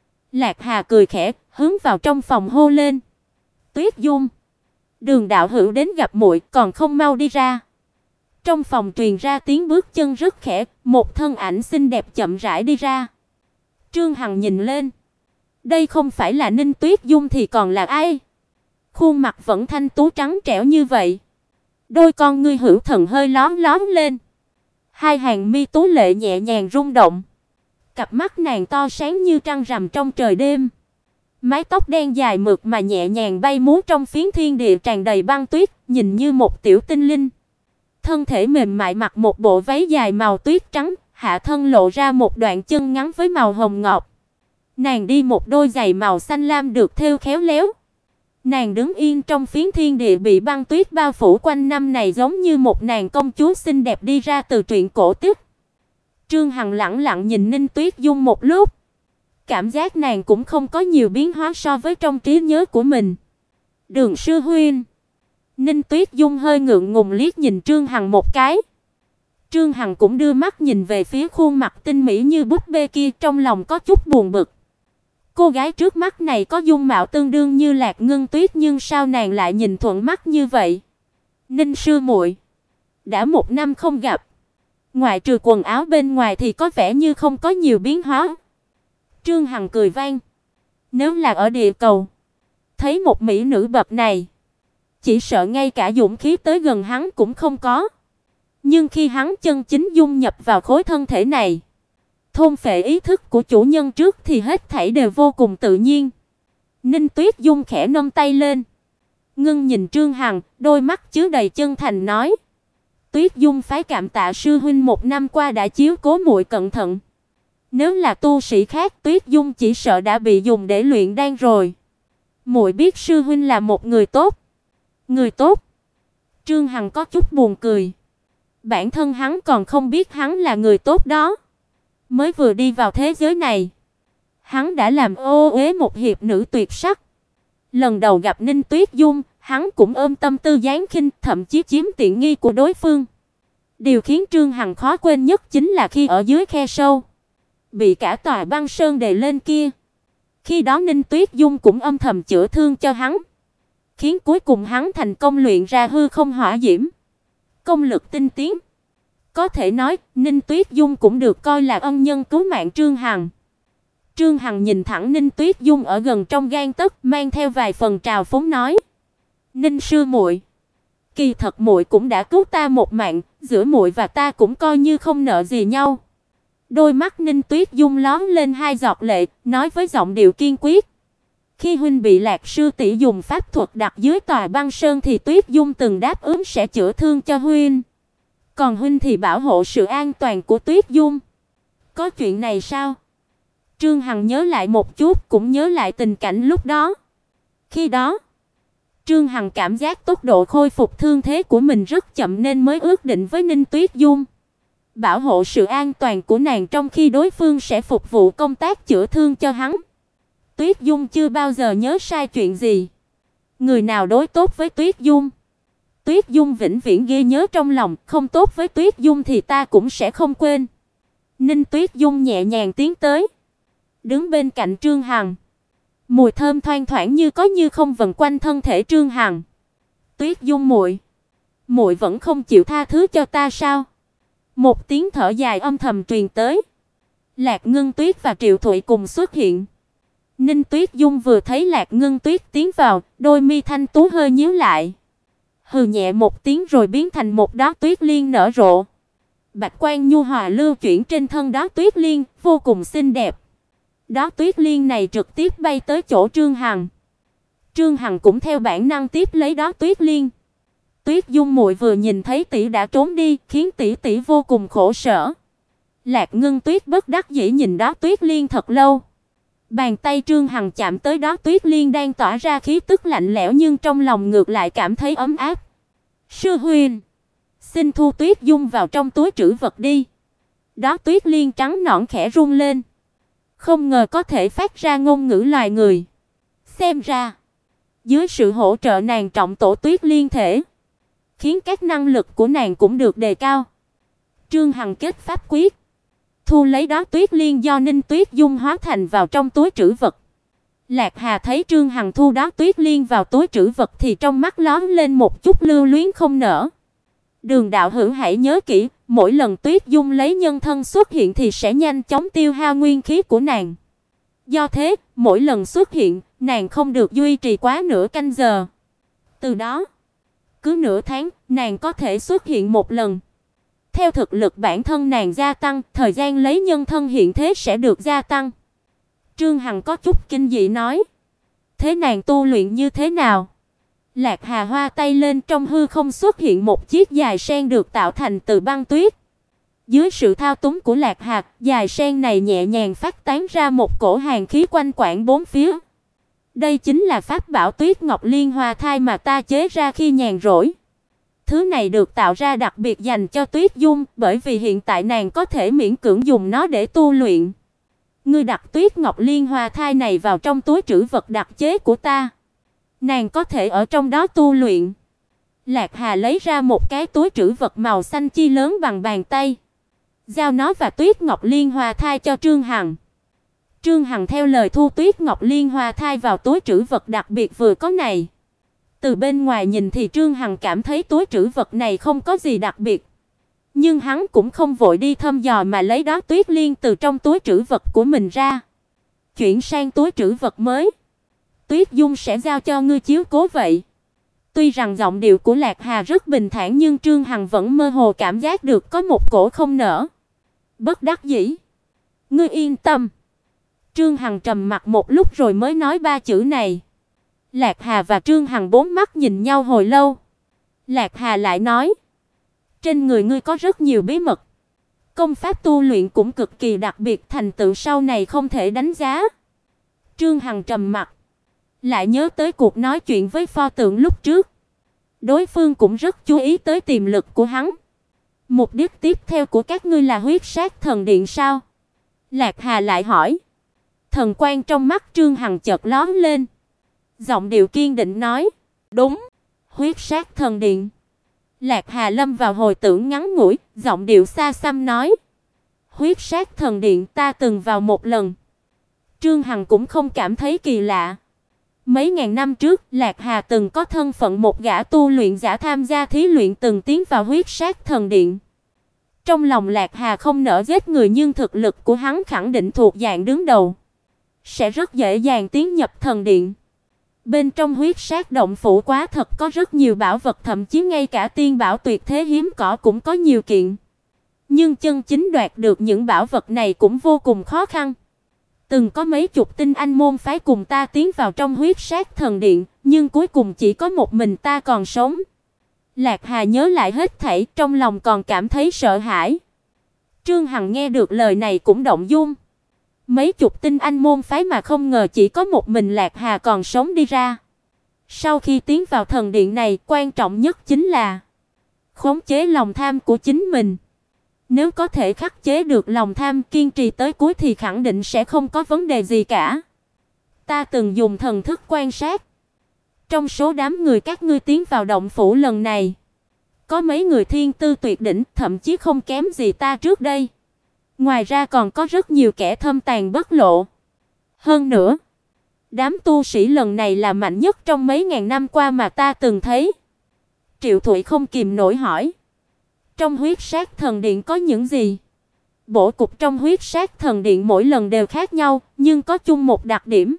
[SPEAKER 1] Lạc Hà cười khẽ, hướng vào trong phòng hô lên: Tuyết Dung, Đường đạo hữu đến gặp muội, còn không mau đi ra. Trong phòng truyền ra tiếng bước chân rất khẽ, một thân ảnh xinh đẹp chậm rãi đi ra. Trương Hằng nhìn lên, đây không phải là Ninh Tuyết Dung thì còn là ai? Khuôn mặt vẫn thanh tú trắng trẻo như vậy, đôi con ngươi hữu thần hơi lóm lóm lên, hai hàng mi tú lệ nhẹ nhàng rung động. Cặp mắt nàng to sáng như trăng rằm trong trời đêm. Mái tóc đen dài mượt mà nhẹ nhàng bay múa trong phiến thiên địa tràn đầy băng tuyết, nhìn như một tiểu tinh linh. Thân thể mềm mại mặc một bộ váy dài màu tuyết trắng, hạ thân lộ ra một đoạn chân ngắn với màu hồng ngọc. Nàng đi một đôi giày màu xanh lam được thêu khéo léo. Nàng đứng yên trong phiến thiên địa bị băng tuyết bao phủ quanh năm này, giống như một nàng công chúa xinh đẹp đi ra từ truyện cổ tích. Trương Hằng lẳng lặng nhìn Ninh Tuyết Dung một lúc. Cảm giác nàng cũng không có nhiều biến hóa so với trong trí nhớ của mình. Đường sư huynh. Ninh Tuyết Dung hơi ngượng ngùng liếc nhìn Trương Hằng một cái. Trương Hằng cũng đưa mắt nhìn về phía khuôn mặt tinh mỹ như búp bê kia, trong lòng có chút buồn bực. Cô gái trước mắt này có dung mạo tương đương như Lạc Ngân Tuyết, nhưng sao nàng lại nhìn thuận mắt như vậy? Ninh sư muội, đã 1 năm không gặp, ngoại trừ quần áo bên ngoài thì có vẻ như không có nhiều biến hóa. Trương Hằng cười vang. Nếu là ở địa cầu, thấy một mỹ nữ bậc này, chỉ sợ ngay cả dũng khí tới gần hắn cũng không có. Nhưng khi hắn chân chính dung nhập vào khối thân thể này, thôn phệ ý thức của chủ nhân trước, thì hết thảy đều vô cùng tự nhiên. Ninh Tuyết Dung khẽ nâng tay lên, ngưng nhìn Trương Hằng, đôi mắt chứa đầy chân thành nói: Tuyết Dung phái cảm tạ sư huynh 1 năm qua đã chiếu cố muội cẩn thận. Nếu là tu sĩ khác, Tuyết Dung chỉ sợ đã bị dùng để luyện đan rồi. Muội biết sư huynh là một người tốt. Người tốt? Trương Hằng có chút buồn cười. Bản thân hắn còn không biết hắn là người tốt đó. Mới vừa đi vào thế giới này, hắn đã làm ô uế một hiệp nữ tuyệt sắc. Lần đầu gặp Ninh Tuyết Dung, hắn cũng ôm tâm tư giáng khinh, thậm chí chiếm tiện nghi của đối phương. Điều khiến Trương Hằng khó quên nhất chính là khi ở dưới khe sâu, bị cả tòa băng sơn đè lên kia. Khi đó Ninh Tuyết Dung cũng âm thầm chữa thương cho hắn, khiến cuối cùng hắn thành công luyện ra hư không hỏa diễm. Công lực tinh tiến. Có thể nói, Ninh Tuyết Dung cũng được coi là ân nhân cứu mạng Trương Hằng. Trương Hằng nhìn thẳng Ninh Tuyết Dung ở gần trong gang tấc, mang theo vài phần trào phúng nói: Ninh sư muội, kỳ thật muội cũng đã cứu ta một mạng, giữa muội và ta cũng coi như không nợ gì nhau. Đôi mắt Ninh Tuyết Dung lóm lên 2 giọt lệ, nói với giọng điệu kiên quyết: Khi huynh bị Lạc sư tỷ dùng pháp thuật đặt dưới tòa băng sơn thì Tuyết Dung từng đáp ứng sẽ chữa thương cho huynh. Còn huynh thì bảo hộ sự an toàn của Tuyết Dung. Có chuyện này sao? Trương Hằng nhớ lại một chút, cũng nhớ lại tình cảnh lúc đó. Khi đó, Trương Hằng cảm giác tốc độ khôi phục thương thế của mình rất chậm nên mới ước định với Ninh Tuyết Dung bảo hộ sự an toàn của nàng trong khi đối phương sẽ phục vụ công tác chữa thương cho hắn. Tuyết Dung chưa bao giờ nhớ sai chuyện gì. Người nào đối tốt với Tuyết Dung, Tuyết Dung vĩnh viễn ghi nhớ trong lòng, không tốt với Tuyết Dung thì ta cũng sẽ không quên. Ninh Tuyết Dung nhẹ nhàng tiến tới, đứng bên cạnh Trương Hằng. Mùi thơm thoang thoảng như có như không vần quanh thân thể Trương Hằng. Tuyết Dung muội, muội vẫn không chịu tha thứ cho ta sao? Một tiếng thở dài âm thầm truyền tới. Lạc Ngân Tuyết và Triệu Thụy cùng xuất hiện. Ninh Tuyết Dung vừa thấy Lạc Ngân Tuyết tiến vào, đôi mi thanh tú hơi nhíu lại. Hừ nhẹ một tiếng rồi biến thành một đóa tuyết liên nở rộ. Bạch quang nhu hòa lưu chuyển trên thân đóa tuyết liên, vô cùng xinh đẹp. Đóa tuyết liên này trực tiếp bay tới chỗ Trương Hằng. Trương Hằng cũng theo bản năng tiếp lấy đóa tuyết liên. Tuyết Dung muội vừa nhìn thấy tỷ đã trốn đi, khiến tỷ tỷ vô cùng khổ sở. Lạc Ngân Tuyết bất đắc dĩ nhìn đóa tuyết liên thật lâu. Bàn tay Trương Hằng chạm tới đóa tuyết liên đang tỏa ra khí tức lạnh lẽo nhưng trong lòng ngược lại cảm thấy ấm áp. Sư huynh, xin thu Tuyết Dung vào trong túi trữ vật đi. Đóa tuyết liên trắng nõn khẽ rung lên. Không ngờ có thể phát ra ngôn ngữ loài người. Xem ra, dưới sự hỗ trợ nàng trọng tổ tuyết liên thể, khiến các năng lực của nàng cũng được đề cao. Trương Hằng kết pháp quyết, thu lấy đóa tuyết liên do Ninh Tuyết Dung hóa thành vào trong túi trữ vật. Lạc Hà thấy Trương Hằng thu đóa tuyết liên vào túi trữ vật thì trong mắt lóe lên một chút lưu luyến không nở. Đường đạo hữu hãy nhớ kỹ, mỗi lần Tuyết Dung lấy nhân thân xuất hiện thì sẽ nhanh chóng tiêu hao nguyên khí của nàng. Do thế, mỗi lần xuất hiện, nàng không được duy trì quá nửa canh giờ. Từ đó, cứ nửa tháng, nàng có thể xuất hiện một lần. Theo thực lực bản thân nàng gia tăng, thời gian lấy nhân thân hiện thế sẽ được gia tăng. Trương Hằng có chút kinh dị nói. Thế nàng tu luyện như thế nào? Lạc Hà hoa tay lên, trong hư không xuất hiện một chiếc dài sen được tạo thành từ băng tuyết. Dưới sự thao túng của Lạc Hà, dài sen này nhẹ nhàng phát tán ra một cổ hàn khí quanh quẩn bốn phía. Đây chính là pháp bảo Tuyết Ngọc Liên Hoa Thai mà ta chế ra khi nhàn rỗi. Thứ này được tạo ra đặc biệt dành cho Tuyết Dung, bởi vì hiện tại nàng có thể miễn cưỡng dùng nó để tu luyện. Ngươi đặt Tuyết Ngọc Liên Hoa Thai này vào trong túi trữ vật đặc chế của ta. Nàng có thể ở trong đó tu luyện. Lạc Hà lấy ra một cái túi trữ vật màu xanh chi lớn bằng bàn tay, giao nó và Tuyết Ngọc Liên Hoa Thai cho Trương Hằng. Trương Hằng theo lời thu Tuyết Ngọc Liên Hoa Thai vào túi trữ vật đặc biệt vừa có này. Từ bên ngoài nhìn thì Trương Hằng cảm thấy túi trữ vật này không có gì đặc biệt. Nhưng hắn cũng không vội đi thăm dò mà lấy đóa tuyết liên từ trong túi trữ vật của mình ra. Chuyển sang túi trữ vật mới. Tuyết Dung sẽ giao cho ngươi chiếu cố vậy. Tuy rằng giọng điệu của Lạc Hà rất bình thản nhưng Trương Hằng vẫn mơ hồ cảm giác được có một cổ không nỡ. Bất đắc dĩ. Ngươi yên tâm. Trương Hằng trầm mặc một lúc rồi mới nói ba chữ này. Lạc Hà và Trương Hằng bốn mắt nhìn nhau hồi lâu. Lạc Hà lại nói. Trên người ngươi có rất nhiều bí mật. Công pháp tu luyện cũng cực kỳ đặc biệt, thành tựu sau này không thể đánh giá. Trương Hằng trầm mặc. Lại nhớ tới cuộc nói chuyện với pho tượng lúc trước. Đối phương cũng rất chú ý tới tiềm lực của hắn. Mục đích tiếp theo của các ngươi là huyết sát thần điện sao? Lạc Hà lại hỏi. Thần quang trong mắt Trương Hằng chợt lóe lên. Giọng điệu kiên định nói. Đúng, huyết sát thần điện. Lạc Hà lâm vào hồi tưởng ngắn ngủi, giọng điệu xa xăm nói. Huyết sát thần điện ta từng vào một lần. Trương Hằng cũng không cảm thấy kỳ lạ. Mấy ngàn năm trước, Lạc Hà từng có thân phận một gã tu luyện giả tham gia thí luyện từng tiến vào huyết sát thần điện. Trong lòng Lạc Hà không nỡ giết người nhưng thực lực của hắn khẳng định thuộc dạng đứng đầu, sẽ rất dễ dàng tiến nhập thần điện. Bên trong huyết sát động phủ quá thật có rất nhiều bảo vật, thậm chí ngay cả tiên bảo tuyệt thế hiếm có cũng có nhiều kiện. Nhưng chân chính đoạt được những bảo vật này cũng vô cùng khó khăn. Từng có mấy chục tinh anh môn phái cùng ta tiến vào trong huyết sát thần điện, nhưng cuối cùng chỉ có một mình ta còn sống. Lạc Hà nhớ lại hết thảy, trong lòng còn cảm thấy sợ hãi. Trương Hằng nghe được lời này cũng động dung. Mấy chục tinh anh môn phái mà không ngờ chỉ có một mình Lạc Hà còn sống đi ra. Sau khi tiến vào thần điện này, quan trọng nhất chính là khống chế lòng tham của chính mình. Nếu có thể khắc chế được lòng tham, kiên trì tới cuối thì khẳng định sẽ không có vấn đề gì cả. Ta từng dùng thần thức quan sát. Trong số đám người các ngươi tiến vào động phủ lần này, có mấy người thiên tư tuyệt đỉnh, thậm chí không kém gì ta trước đây. Ngoài ra còn có rất nhiều kẻ thâm tàn bất lộ. Hơn nữa, đám tu sĩ lần này là mạnh nhất trong mấy ngàn năm qua mà ta từng thấy. Triệu Thụy không kìm nổi hỏi. Trong huyết sát thần điện có những gì? Bổ cục trong huyết sát thần điện mỗi lần đều khác nhau, nhưng có chung một đặc điểm.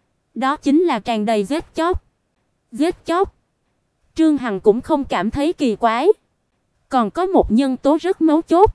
[SPEAKER 1] Đó chính là tràn đầy giết chóc. Giết chóc. Trương Hằng cũng không cảm thấy kỳ quái. Còn có một nhân tố rất mấu chốt.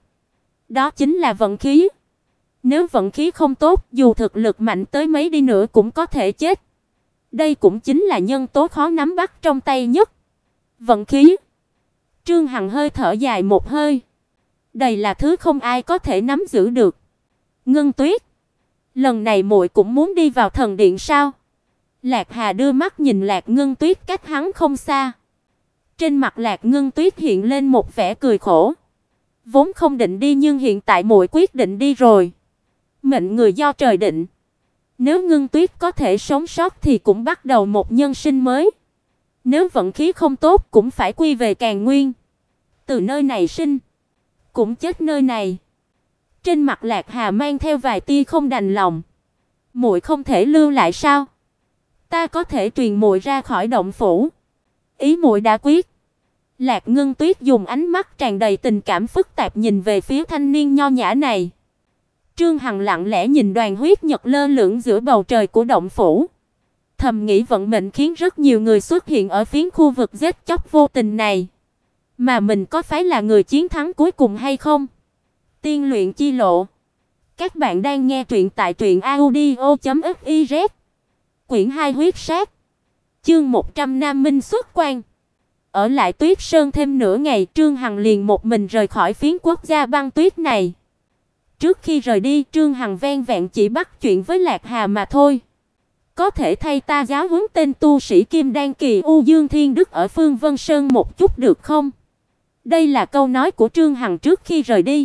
[SPEAKER 1] Đó chính là vận khí. Nếu vận khí không tốt, dù thực lực mạnh tới mấy đi nữa cũng có thể chết. Đây cũng chính là nhân tố khó nắm bắt trong tay nhất. Vận khí. Trương Hằng hơi thở dài một hơi. Đây là thứ không ai có thể nắm giữ được. Ngân Tuyết, lần này muội cũng muốn đi vào thần điện sao? Lạc Hà đưa mắt nhìn Lạc Ngân Tuyết cách hắn không xa. Trên mặt Lạc Ngân Tuyết hiện lên một vẻ cười khổ. Vốn không định đi nhưng hiện tại muội quyết định đi rồi. Mệnh người do trời định. Nếu Ngân Tuyết có thể sống sót thì cũng bắt đầu một nhân sinh mới. Nếu vận khí không tốt cũng phải quy về Càn Nguyên. Từ nơi này sinh, cũng chết nơi này. Trên mặt Lạc Hà mang theo vài tia không đành lòng. Muội không thể lưu lại sao? Ta có thể truyền muội ra khỏi động phủ. Ý muội đã quyết. Lạc Ngân Tuyết dùng ánh mắt tràn đầy tình cảm phức tạp nhìn về phía thanh niên nho nhã này. Trương Hằng lặng lẽ nhìn đoàn huyết nhật lơ lửng giữa bầu trời của động phủ. Thầm nghĩ vận mệnh khiến rất nhiều người xuất hiện ở phiến khu vực giết chóc vô tình này. Mà mình có phải là người chiến thắng cuối cùng hay không? Tiên luyện chi lộ. Các bạn đang nghe truyện tại truyệnaudio.fiz. Quyển 2 huyết sát. Chương 100 Nam Minh xuất quan. Ở lại Tuyết Sơn thêm nửa ngày, Trương Hằng liền một mình rời khỏi phiến quốc gia băng tuyết này. Trước khi rời đi, Trương Hằng ven vẹn chỉ bắt chuyện với Lạc Hà mà thôi. Có thể thay ta giáo huấn tên tu sĩ Kim Đan kỳ U Dương Thiên Đức ở Phương Vân Sơn một chút được không? Đây là câu nói của Trương Hằng trước khi rời đi.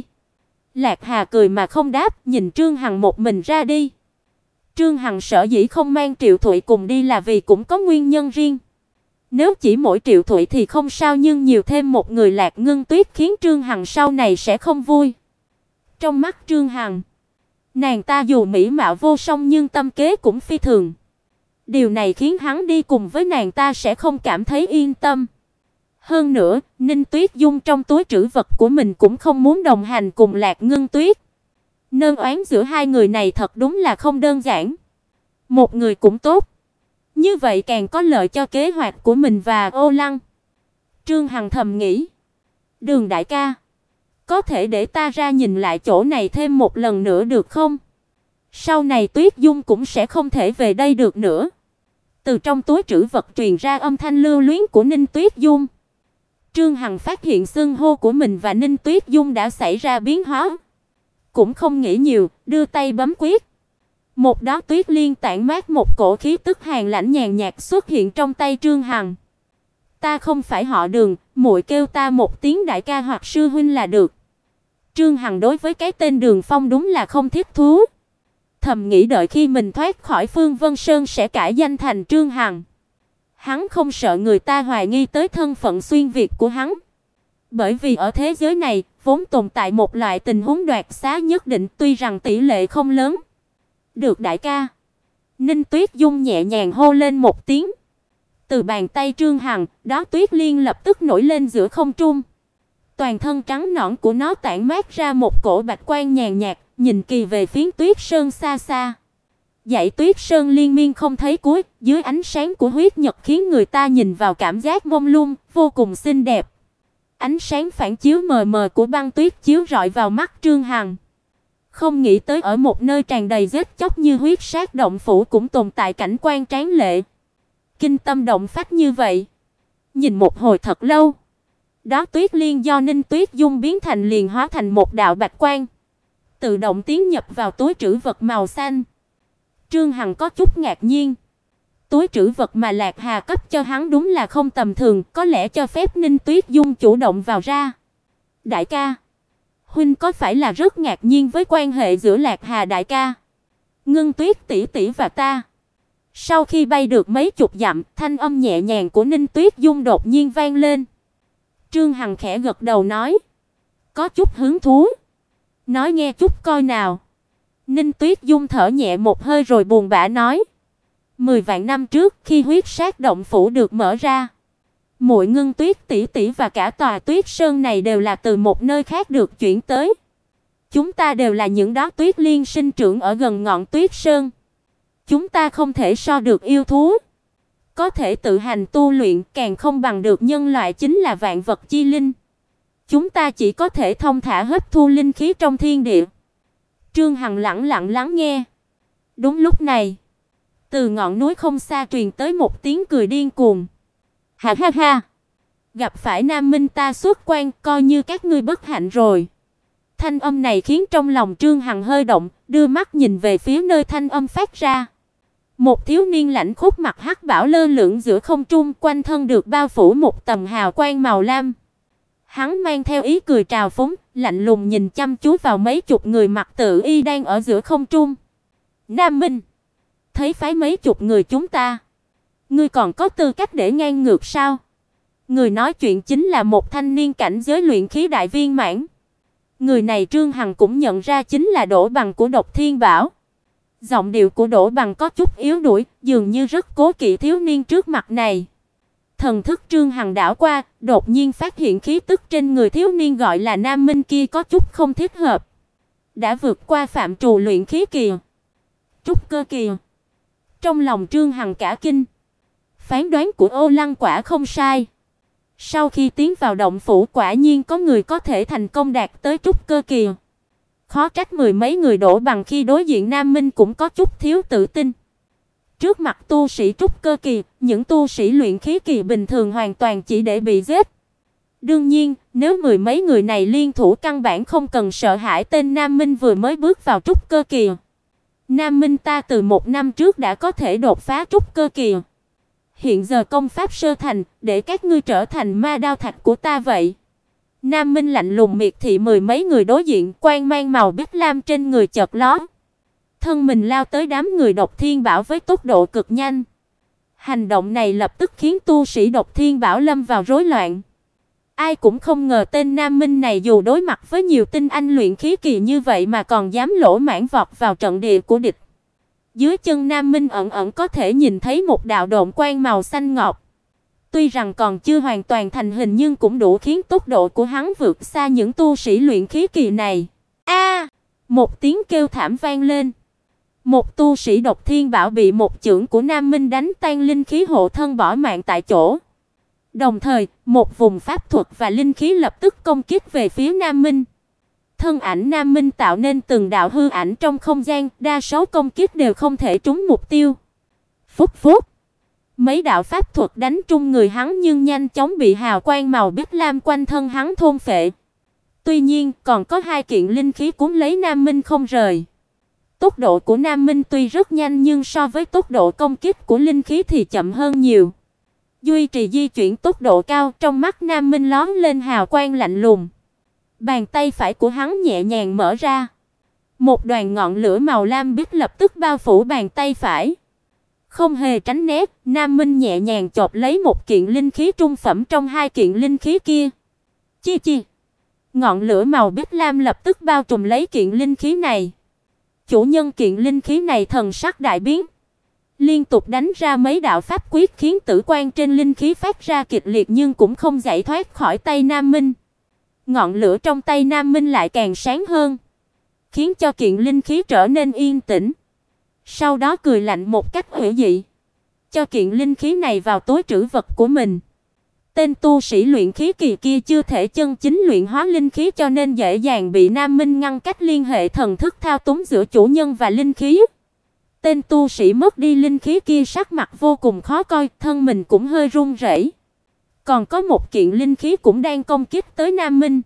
[SPEAKER 1] Lạc Hà cười mà không đáp, nhìn Trương Hằng một mình ra đi. Trương Hằng sở dĩ không mang Triệu Thụy cùng đi là vì cũng có nguyên nhân riêng. Nếu chỉ mỗi Triệu Thụy thì không sao, nhưng nhiều thêm một người Lạc Ngân Tuyết khiến Trương Hằng sau này sẽ không vui. Trong mắt Trương Hằng, nàng ta dù mỹ mạo vô song nhưng tâm kế cũng phi thường. Điều này khiến hắn đi cùng với nàng ta sẽ không cảm thấy yên tâm. Hơn nữa, Ninh Tuyết Dung trong túi trữ vật của mình cũng không muốn đồng hành cùng Lạc Ngân Tuyết. Nơn oán giữa hai người này thật đúng là không đơn giản. Một người cũng tốt, như vậy càng có lợi cho kế hoạch của mình và Ô Lăng. Trương Hằng thầm nghĩ, Đường đại ca, có thể để ta ra nhìn lại chỗ này thêm một lần nữa được không? Sau này Tuyết Dung cũng sẽ không thể về đây được nữa. Từ trong túi trữ vật truyền ra âm thanh lưu luyến của Ninh Tuyết Dung. Trương Hằng phát hiện xưng hô của mình và Ninh Tuyết Dung đã xảy ra biến hóa. Cũng không nghĩ nhiều, đưa tay bấm quyết. Một đóa tuyết liên tản mát một cổ khí tức hàn lãnh nhàn nhạt xuất hiện trong tay Trương Hằng. Ta không phải họ Đường, muội kêu ta một tiếng đại ca hoặc sư huynh là được. Trương Hằng đối với cái tên Đường Phong đúng là không thích thú. Thầm nghĩ đợi khi mình thoát khỏi Phương Vân Sơn sẽ cải danh thành Trương Hằng. Hắn không sợ người ta hoài nghi tới thân phận xuyên việt của hắn. Bởi vì ở thế giới này vốn tồn tại một loại tình huống đoạt xá nhất định, tuy rằng tỷ lệ không lớn. Được đại ca. Ninh Tuyết Dung nhẹ nhàng hô lên một tiếng. Từ bàn tay Trương Hằng, đó tuyết liên lập tức nổi lên giữa không trung. Toàn thân trắng nõn của nó tản mát ra một cổ bạch quang nhàn nhạt, nhìn kỳ về phía Tuyết Sơn xa xa. Dãy Tuyết Sơn liên miên không thấy cuối, dưới ánh sáng của huyết nhật khiến người ta nhìn vào cảm giác mông lung, vô cùng xinh đẹp. Ánh sáng phản chiếu mờ mờ của băng tuyết chiếu rọi vào mắt Trương Hằng. Không nghĩ tới ở một nơi tràn đầy giết chóc như huyết sát động phủ cũng tồn tại cảnh quan tráng lệ, kinh tâm động phách như vậy. Nhìn một hồi thật lâu, đó Tuyết Liên do Ninh Tuyết Dung biến thành liền hóa thành một đạo bạch quang, tự động tiến nhập vào túi trữ vật màu xanh. Trương Hằng có chút ngạc nhiên. Túi trữ vật mà Lạc Hà cấp cho hắn đúng là không tầm thường, có lẽ cho phép Ninh Tuyết Dung chủ động vào ra. Đại ca, huynh có phải là rất ngạc nhiên với quan hệ giữa Lạc Hà đại ca, Ngân Tuyết tỷ tỷ và ta? Sau khi bay được mấy chục dặm, thanh âm nhẹ nhàng của Ninh Tuyết Dung đột nhiên vang lên. Trương Hằng khẽ gật đầu nói, có chút hứng thú. Nói nghe chút coi nào. Ninh Tuyết Dung thở nhẹ một hơi rồi buồn bã nói, 10 vạn năm trước khi huyết sát động phủ được mở ra, muội Ngân Tuyết tỷ tỷ và cả tòa Tuyết Sơn này đều là từ một nơi khác được chuyển tới. Chúng ta đều là những đóa tuyết liên sinh trưởng ở gần ngọn Tuyết Sơn. Chúng ta không thể so được yêu thú, có thể tự hành tu luyện, càng không bằng được nhân loại chính là vạn vật chi linh. Chúng ta chỉ có thể thông thả hấp thu linh khí trong thiên địa. Trương Hằng lặng lặng lắng nghe. Đúng lúc này, từ ngọn núi không xa truyền tới một tiếng cười điên cuồng. Ha ha ha, gặp phải Nam Minh ta xuất quan, coi như các ngươi bất hạnh rồi. Thanh âm này khiến trong lòng Trương Hằng hơi động, đưa mắt nhìn về phía nơi thanh âm phát ra. Một thiếu niên lãnh khốc mặc hắc bào lơ lửng giữa không trung, quanh thân được bao phủ một tầng hào quang màu lam. Hắn mang theo ý cười trào phúng, lạnh lùng nhìn chăm chú vào mấy chục người mặc tự y đang ở giữa không trung. Nam Minh, thấy phái mấy chục người chúng ta, ngươi còn có tư cách để ngang ngược sao? Người nói chuyện chính là một thanh niên cảnh giới luyện khí đại viên mãn. Người này Trương Hằng cũng nhận ra chính là Đỗ Bằng của Độc Thiên Bảo. Giọng điệu của Đỗ Bằng có chút yếu đuổi, dường như rất cố kỵ thiếu niên trước mặt này. Thần thức Trương Hằng đảo qua, đột nhiên phát hiện khí tức trên người thiếu niên gọi là Nam Minh kia có chút không thích hợp. Đã vượt qua phạm trù luyện khí kỳ, trúc cơ kỳ. Trong lòng Trương Hằng cả kinh. Phán đoán của Ô Lăng quả không sai. Sau khi tiến vào động phủ quả nhiên có người có thể thành công đạt tới trúc cơ kỳ. Khó trách mười mấy người Đổ Bằng khi đối diện Nam Minh cũng có chút thiếu tự tin. Trước mặt tu sĩ trúc cơ kỳ, những tu sĩ luyện khí kỳ bình thường hoàn toàn chỉ để bị giết. Đương nhiên, nếu mười mấy người này liên thủ căn bản không cần sợ hãi tên Nam Minh vừa mới bước vào trúc cơ kỳ. Nam Minh ta từ 1 năm trước đã có thể đột phá trúc cơ kỳ. Hiện giờ công pháp sơ thành, để các ngươi trở thành ma đao thạch của ta vậy. Nam Minh lạnh lùng miệt thị mười mấy người đối diện, quang mang màu bích lam trên người chợt lóe. Thân mình lao tới đám người Độc Thiên Bảo với tốc độ cực nhanh. Hành động này lập tức khiến tu sĩ Độc Thiên Bảo lâm vào rối loạn. Ai cũng không ngờ tên Nam Minh này dù đối mặt với nhiều tinh anh luyện khí kỳ như vậy mà còn dám lỗ mãng vọt vào trận địa của địch. Dưới chân Nam Minh ẩn ẩn có thể nhìn thấy một đạo độn quang màu xanh ngọc. Tuy rằng còn chưa hoàn toàn thành hình nhưng cũng đủ khiến tốc độ của hắn vượt xa những tu sĩ luyện khí kỳ này. A! Một tiếng kêu thảm vang lên. Một tu sĩ Độc Thiên Bảo bị một chưởng của Nam Minh đánh tan linh khí hộ thân bỏ mạng tại chỗ. Đồng thời, một vùng pháp thuật và linh khí lập tức công kích về phía Nam Minh. Thân ảnh Nam Minh tạo nên từng đạo hư ảnh trong không gian, đa số công kích đều không thể trúng mục tiêu. Phút phút, mấy đạo pháp thuật đánh trúng người hắn nhưng nhanh chóng bị hào quang màu bích lam quanh thân hắn thôn phệ. Tuy nhiên, còn có 2 kiện linh khí cuốn lấy Nam Minh không rời. Tốc độ của Nam Minh tuy rất nhanh nhưng so với tốc độ công kích của linh khí thì chậm hơn nhiều. Duy trì di chuyển tốc độ cao, trong mắt Nam Minh lóe lên hào quang lạnh lùng. Bàn tay phải của hắn nhẹ nhàng mở ra. Một đoàn ngọn lửa màu lam biếc lập tức bao phủ bàn tay phải. Không hề tránh né, Nam Minh nhẹ nhàng chộp lấy một kiện linh khí trung phẩm trong 2 kiện linh khí kia. Chi chi. Ngọn lửa màu biếc lam lập tức bao trùm lấy kiện linh khí này. Chủ nhân kiện linh khí này thần sắc đại biến, liên tục đánh ra mấy đạo pháp quyết khiến tử quang trên linh khí phát ra kịch liệt nhưng cũng không giải thoát khỏi tay Nam Minh. Ngọn lửa trong tay Nam Minh lại càng sáng hơn, khiến cho kiện linh khí trở nên yên tĩnh. Sau đó cười lạnh một cách hủy dị, cho kiện linh khí này vào túi trữ vật của mình. Tên tu sĩ luyện khí kỳ kia chưa thể chân chính luyện hóa linh khí cho nên dễ dàng bị Nam Minh ngăn cách liên hệ thần thức thao túng giữa chủ nhân và linh khí. Tên tu sĩ mất đi linh khí kia sắc mặt vô cùng khó coi, thân mình cũng hơi run rẩy. Còn có một kiện linh khí cũng đang công kích tới Nam Minh.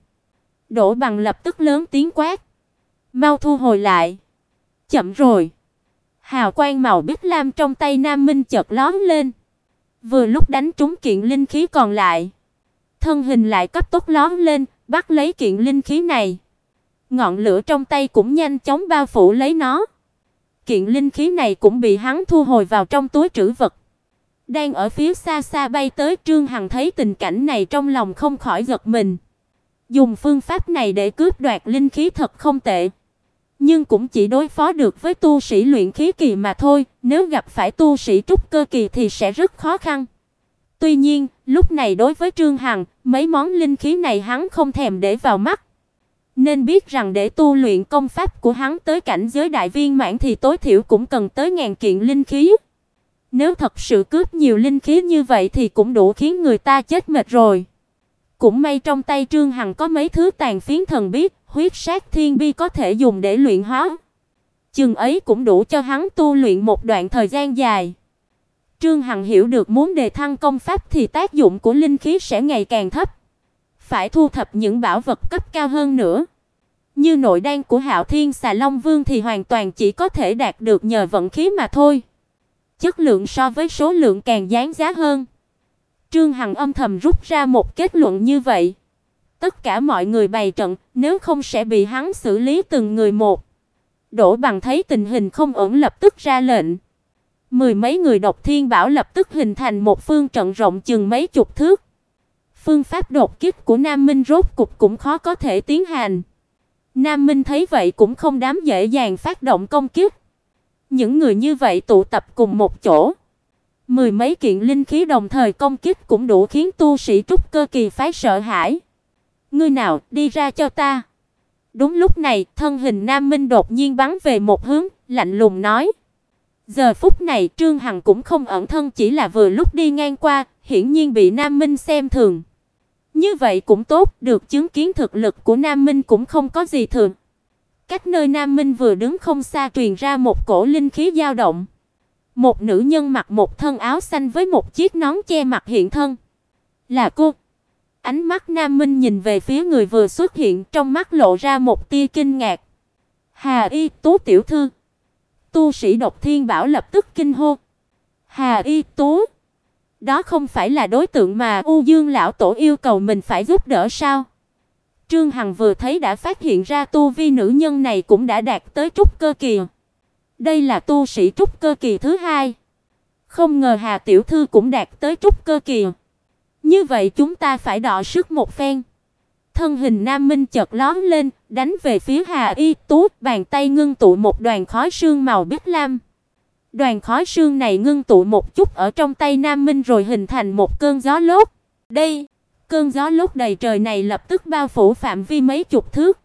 [SPEAKER 1] Đỗ Bằng lập tức lớn tiếng quát: "Mau thu hồi lại!" Chậm rồi. Hào quang màu bích lam trong tay Nam Minh chợt lóe lên. Vừa lúc đánh trúng kiện linh khí còn lại, thân hình lại cấp tốc lóe lên, bắt lấy kiện linh khí này. Ngọn lửa trong tay cũng nhanh chóng bao phủ lấy nó. Kiện linh khí này cũng bị hắn thu hồi vào trong túi trữ vật. Đang ở phía xa xa bay tới, Trương Hằng thấy tình cảnh này trong lòng không khỏi giật mình. Dùng phương pháp này để cướp đoạt linh khí thật không tệ, nhưng cũng chỉ đối phó được với tu sĩ luyện khí kỳ mà thôi, nếu gặp phải tu sĩ trúc cơ kỳ thì sẽ rất khó khăn. Tuy nhiên, lúc này đối với Trương Hằng, mấy món linh khí này hắn không thèm để vào mắt. Nên biết rằng để tu luyện công pháp của hắn tới cảnh giới đại viên mãn thì tối thiểu cũng cần tới 1000 kiện linh khí. Nếu thật sự cướp nhiều linh khí như vậy thì cũng đủ khiến người ta chết mệt rồi. Cũng may trong tay Trương Hằng có mấy thứ tàn phiến thần bí, huyết sát thiên bi có thể dùng để luyện hóa. Chừng ấy cũng đủ cho hắn tu luyện một đoạn thời gian dài. Trương Hằng hiểu được muốn đề thăng công pháp thì tác dụng của linh khí sẽ ngày càng thấp. Phải thu thập những bảo vật cấp cao hơn nữa. Như nội đan của Hạo Thiên Xà Long Vương thì hoàn toàn chỉ có thể đạt được nhờ vận khí mà thôi. Chất lượng so với số lượng càng đáng giá hơn. Trương Hằng âm thầm rút ra một kết luận như vậy. Tất cả mọi người bày trận, nếu không sẽ bị hắn xử lý từng người một. Đỗ Bằng thấy tình hình không ổn lập tức ra lệnh. Mười mấy người Độc Thiên Bảo lập tức hình thành một phương trận rộng chừng mấy chục thước. Phương pháp đột kích của Nam Minh rốt cục cũng khó có thể tiến hành. Nam Minh thấy vậy cũng không dám dễ dàng phát động công kích. Những người như vậy tụ tập cùng một chỗ, mười mấy kiện linh khí đồng thời công kích cũng đủ khiến tu sĩ trúc cơ kỳ phái sợ hãi. Ngươi nào, đi ra cho ta. Đúng lúc này, thân hình Nam Minh đột nhiên bắn về một hướng, lạnh lùng nói. Giờ phút này Trương Hằng cũng không ẩn thân, chỉ là vừa lúc đi ngang qua, hiển nhiên bị Nam Minh xem thường. Như vậy cũng tốt, được chứng kiến thực lực của Nam Minh cũng không có gì thường. Cách nơi Nam Minh vừa đứng không xa truyền ra một cổ linh khí dao động. Một nữ nhân mặc một thân áo xanh với một chiếc nón che mặt hiện thân. Là cô. Ánh mắt Nam Minh nhìn về phía người vừa xuất hiện, trong mắt lộ ra một tia kinh ngạc. Hà Y Tú tiểu thư. Tu sĩ Độc Thiên Bảo lập tức kinh hô. Hà Y Tú? Đó không phải là đối tượng mà U Dương lão tổ yêu cầu mình phải giúp đỡ sao? Trương Hằng vừa thấy đã phát hiện ra tu vi nữ nhân này cũng đã đạt tới trúc cơ kỳ. Đây là tu sĩ trúc cơ kỳ thứ hai. Không ngờ Hà tiểu thư cũng đạt tới trúc cơ kỳ. Như vậy chúng ta phải đọ sức một phen. Thân hình Nam Minh chợt lóe lên, đánh về phía Hà Y Tú, bàn tay ngưng tụ một đoàn khói sương màu bích lam. Đoàn khói sương này ngưng tụ một chút ở trong tay Nam Minh rồi hình thành một cơn gió lốc. Đây, cơn gió lốc đầy trời này lập tức bao phủ phạm vi mấy chục thước.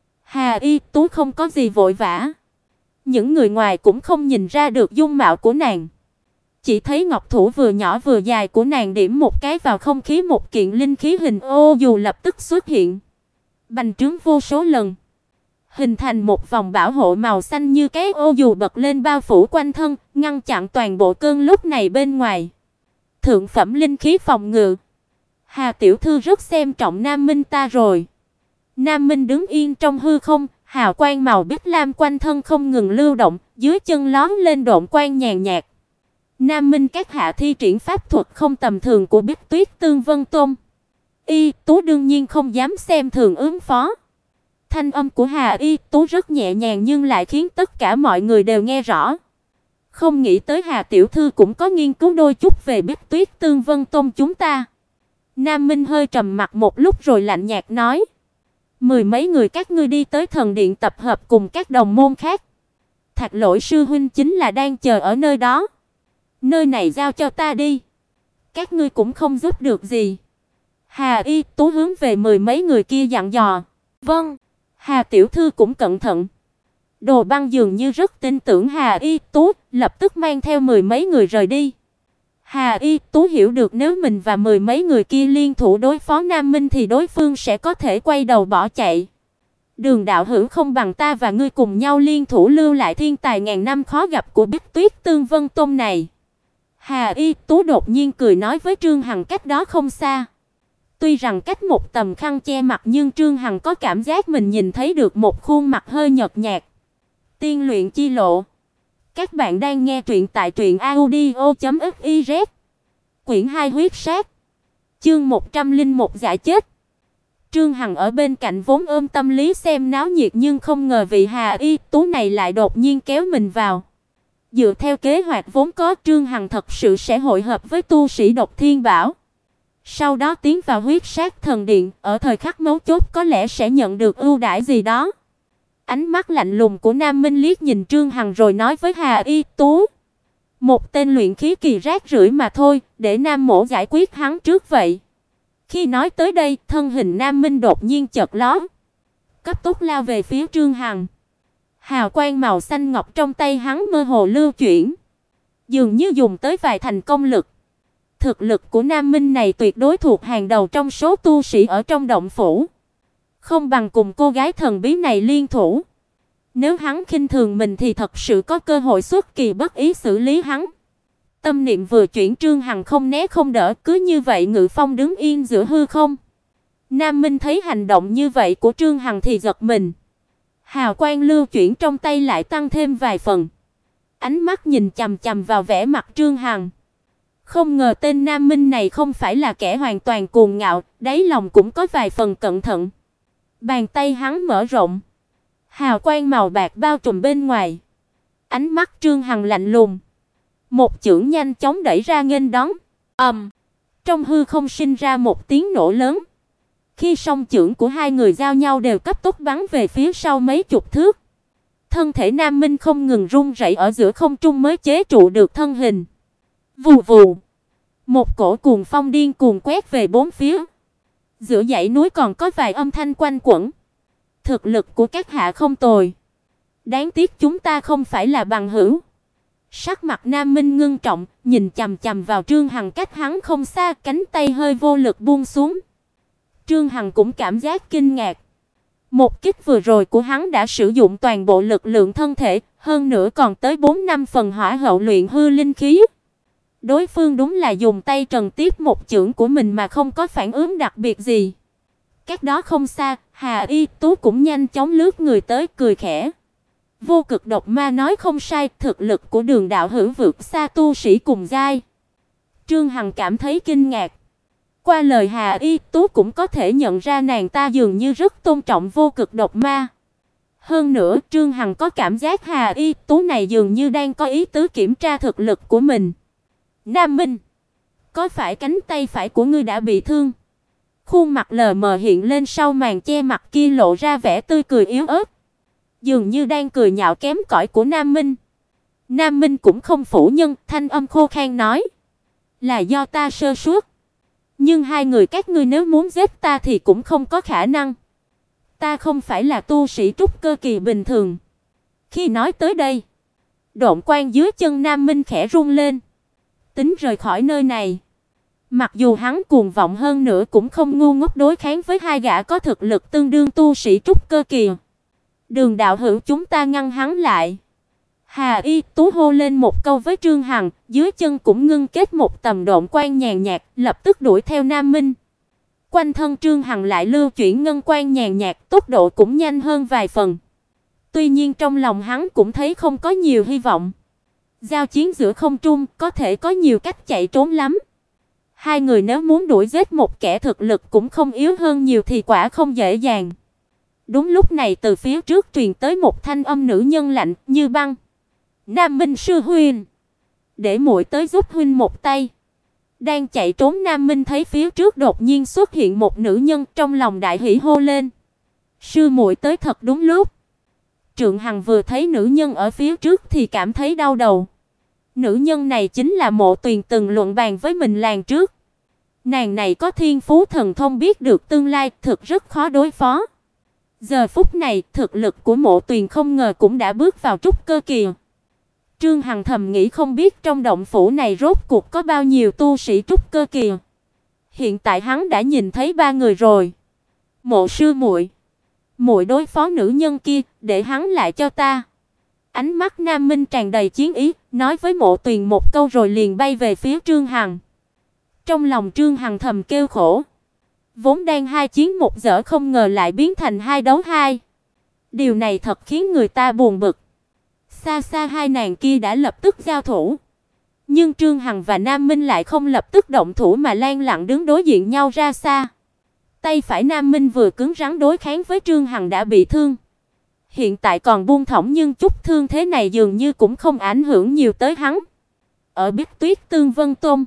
[SPEAKER 1] Hà Y Tú không có gì vội vã. Những người ngoài cũng không nhìn ra được dung mạo của nàng. Chỉ thấy ngọc thủ vừa nhỏ vừa dài của nàng điểm một cái vào không khí, một kiện linh khí hình ô dù lập tức xuất hiện. Bành trướng vô số lần. Hình thành một vòng bảo hộ màu xanh như cái ô dù bật lên bao phủ quanh thân, ngăn chặn toàn bộ cơn lốc này bên ngoài. Thượng phẩm linh khí phòng ngự. Hà tiểu thư rất xem trọng Nam Minh ta rồi. Nam Minh đứng yên trong hư không, hào quang màu bích lam quanh thân không ngừng lưu động, dưới chân lóe lên độn quang nhàn nhạt. Nam Minh các hạ thi triển pháp thuật không tầm thường của Bích Tuyết Tương Vân Tôn. Y Tú đương nhiên không dám xem thường ứng phó. Thanh âm của Hà Y Tú rất nhẹ nhàng nhưng lại khiến tất cả mọi người đều nghe rõ. Không nghĩ tới Hà tiểu thư cũng có nghiên cứu đôi chút về Bích Tuyết Tương Vân Tôn chúng ta. Nam Minh hơi trầm mặc một lúc rồi lạnh nhạt nói. Mười mấy người các ngươi đi tới thần điện tập hợp cùng các đồng môn khác. Thạch Lỗi sư huynh chính là đang chờ ở nơi đó. Nơi này giao cho ta đi. Các ngươi cũng không giúp được gì. Hà Y Tú hướng về mười mấy người kia dặn dò. Vâng. Hà tiểu thư cũng cẩn thận. Đồ Băng dường như rất tin tưởng Hà Y Tú, lập tức mang theo mười mấy người rời đi. Hà Y Tú hiểu được nếu mình và mười mấy người kia liên thủ đối phó Nam Minh thì đối phương sẽ có thể quay đầu bỏ chạy. Đường đạo hữu, không bằng ta và ngươi cùng nhau liên thủ lưu lại thiên tài ngàn năm khó gặp của Bích Tuyết Tương Vân Tông này. Hà Y Tú đột nhiên cười nói với Trương Hằng cách đó không xa. Tuy rằng cách một tầm khăn che mặt nhưng Trương Hằng có cảm giác mình nhìn thấy được một khuôn mặt hơi nhợt nhạt. Tiên luyện chi lộ. Các bạn đang nghe truyện tại truyệnaudio.fiz. Quyển 2 huyết sát. Chương 101 giả chết. Trương Hằng ở bên cạnh vốn ôm tâm lý xem náo nhiệt nhưng không ngờ vị Hà Y Tú này lại đột nhiên kéo mình vào. Dựa theo kế hoạch vốn có, Trương Hằng thật sự sẽ hội hợp với tu sĩ Độc Thiên Bảo. Sau đó tiến vào huyết sát thần điện, ở thời khắc mấu chốt có lẽ sẽ nhận được ưu đãi gì đó. Ánh mắt lạnh lùng của Nam Minh liếc nhìn Trương Hằng rồi nói với Hà Y Tú: "Một tên luyện khí kỳ rác rưởi mà thôi, để Nam mỗ giải quyết hắn trước vậy." Khi nói tới đây, thân hình Nam Minh đột nhiên chợt lóe, cấp tốc lao về phía Trương Hằng. Hào quang màu xanh ngọc trong tay hắn mơ hồ lưu chuyển, dường như dùng tới vài thành công lực. Thực lực của Nam Minh này tuyệt đối thuộc hàng đầu trong số tu sĩ ở trong động phủ. Không bằng cùng cô gái thần bí này liên thủ. Nếu hắn khinh thường mình thì thật sự có cơ hội xuất kỳ bất ý xử lý hắn. Tâm niệm vừa chuyển, Trương Hằng không né không đỡ, cứ như vậy ngự phong đứng yên giữa hư không. Nam Minh thấy hành động như vậy của Trương Hằng thì giật mình. Hào quang lưu chuyển trong tay lại tăng thêm vài phần. Ánh mắt nhìn chằm chằm vào vẻ mặt Trương Hằng. Không ngờ tên Nam Minh này không phải là kẻ hoàn toàn cuồng ngạo, đáy lòng cũng có vài phần cẩn thận. Bàn tay hắn mở rộng, hào quang màu bạc bao trùm bên ngoài. Ánh mắt Trương Hằng lạnh lùng, một chưởng nhanh chóng đẩy ra nghênh đón. Trong hư không sinh ra một tiếng nổ lớn. Khi song chưởng của hai người giao nhau đều cấp tốc bắn về phía sau mấy chục thước. Thân thể Nam Minh không ngừng rung rẩy ở giữa không trung mới chế trụ được thân hình. Vù vù, một cổ cuồng phong điên cuồng quét về bốn phía. Giữa dãy núi còn có vài âm thanh quanh quẩn. Thực lực của các hạ không tồi, đáng tiếc chúng ta không phải là bằng hữu. Sắc mặt Nam Minh ngưng trọng, nhìn chằm chằm vào Trương Hằng cách hắn không xa, cánh tay hơi vô lực buông xuống. Trương Hằng cũng cảm giác kinh ngạc. Một kích vừa rồi của hắn đã sử dụng toàn bộ lực lượng thân thể, hơn nữa còn tới 4-5 phần hỏa hậu luyện hư linh khí. Đối phương đúng là dùng tay trần tiếp một chưởng của mình mà không có phản ứng đặc biệt gì. Cách đó không xa, Hà Y Tú cũng nhanh chóng lướt người tới, cười khẽ. Vô cực độc ma nói không sai, thực lực của Đường đạo hữu vượt xa tu sĩ cùng giai. Trương Hằng cảm thấy kinh ngạc. Qua lời Hà Y Tú cũng có thể nhận ra nàng ta dường như rất tôn trọng vô cực độc ma. Hơn nữa, Trương Hằng có cảm giác Hà Y Tú này dường như đang có ý tứ kiểm tra thực lực của mình. Nam Minh, có phải cánh tay phải của ngươi đã bị thương? Khuôn mặt lờ mờ hiện lên sau màn che mặt kia lộ ra vẻ tươi cười yếu ớt, dường như đang cười nhạo kém cỏi của Nam Minh. Nam Minh cũng không phủ nhận, thanh âm khô khan nói: "Là do ta sơ suất. Nhưng hai người các ngươi nếu muốn giết ta thì cũng không có khả năng. Ta không phải là tu sĩ trúc cơ kỳ bình thường." Khi nói tới đây, độn quang dưới chân Nam Minh khẽ rung lên, tính rời khỏi nơi này. Mặc dù hắn cuồng vọng hơn nữa cũng không ngu ngốc đối kháng với hai gã có thực lực tương đương tu sĩ trúc cơ kỳ. Đường đạo hữu, chúng ta ngăn hắn lại. Hà Y Tú hô lên một câu với Trương Hằng, dưới chân cũng ngưng kết một tầm độn quang nhàn nhạt, lập tức đuổi theo Nam Minh. Quanh thân Trương Hằng lại lưu chuyển ngân quang nhàn nhạt, tốc độ cũng nhanh hơn vài phần. Tuy nhiên trong lòng hắn cũng thấy không có nhiều hy vọng. Giao chiến giữa không trung có thể có nhiều cách chạy trốn lắm. Hai người nếu muốn đuổi giết một kẻ thực lực cũng không yếu hơn nhiều thì quả không dễ dàng. Đúng lúc này từ phía trước truyền tới một thanh âm nữ nhân lạnh như băng. "Nam Minh sư huynh, để muội tới giúp huynh một tay." Đang chạy trốn Nam Minh thấy phía trước đột nhiên xuất hiện một nữ nhân, trong lòng đại hỉ hô lên: "Sư muội tới thật đúng lúc." Trượng Hằng vừa thấy nữ nhân ở phía trước thì cảm thấy đau đầu. Nữ nhân này chính là Mộ Tuyền từng luận bàn với mình làng trước. Nàng này có thiên phú thần thông, biết được tương lai, thực rất khó đối phó. Giờ phút này, thực lực của Mộ Tuyền không ngờ cũng đã bước vào trúc cơ kỳ. Trương Hằng thầm nghĩ không biết trong động phủ này rốt cuộc có bao nhiêu tu sĩ trúc cơ kỳ. Hiện tại hắn đã nhìn thấy 3 người rồi. Mộ sư muội, muội đối phó nữ nhân kia, để hắn lại cho ta. Ánh mắt Nam Minh tràn đầy chiến ý, nói với Mộ Tuyền một câu rồi liền bay về phía Trương Hằng. Trong lòng Trương Hằng thầm kêu khổ. Vốn đang 2 chiến 1 dở không ngờ lại biến thành 2 đấu 2. Điều này thật khiến người ta buồn bực. Xa xa hai nàng kia đã lập tức giao thủ. Nhưng Trương Hằng và Nam Minh lại không lập tức động thủ mà lan lặng đứng đối diện nhau ra xa. Tay phải Nam Minh vừa cứng rắn đối kháng với Trương Hằng đã bị thương. Hiện tại còn buông thõng nhưng chút thương thế này dường như cũng không ảnh hưởng nhiều tới hắn. Ở Bích Tuyết Tương Vân Tôn,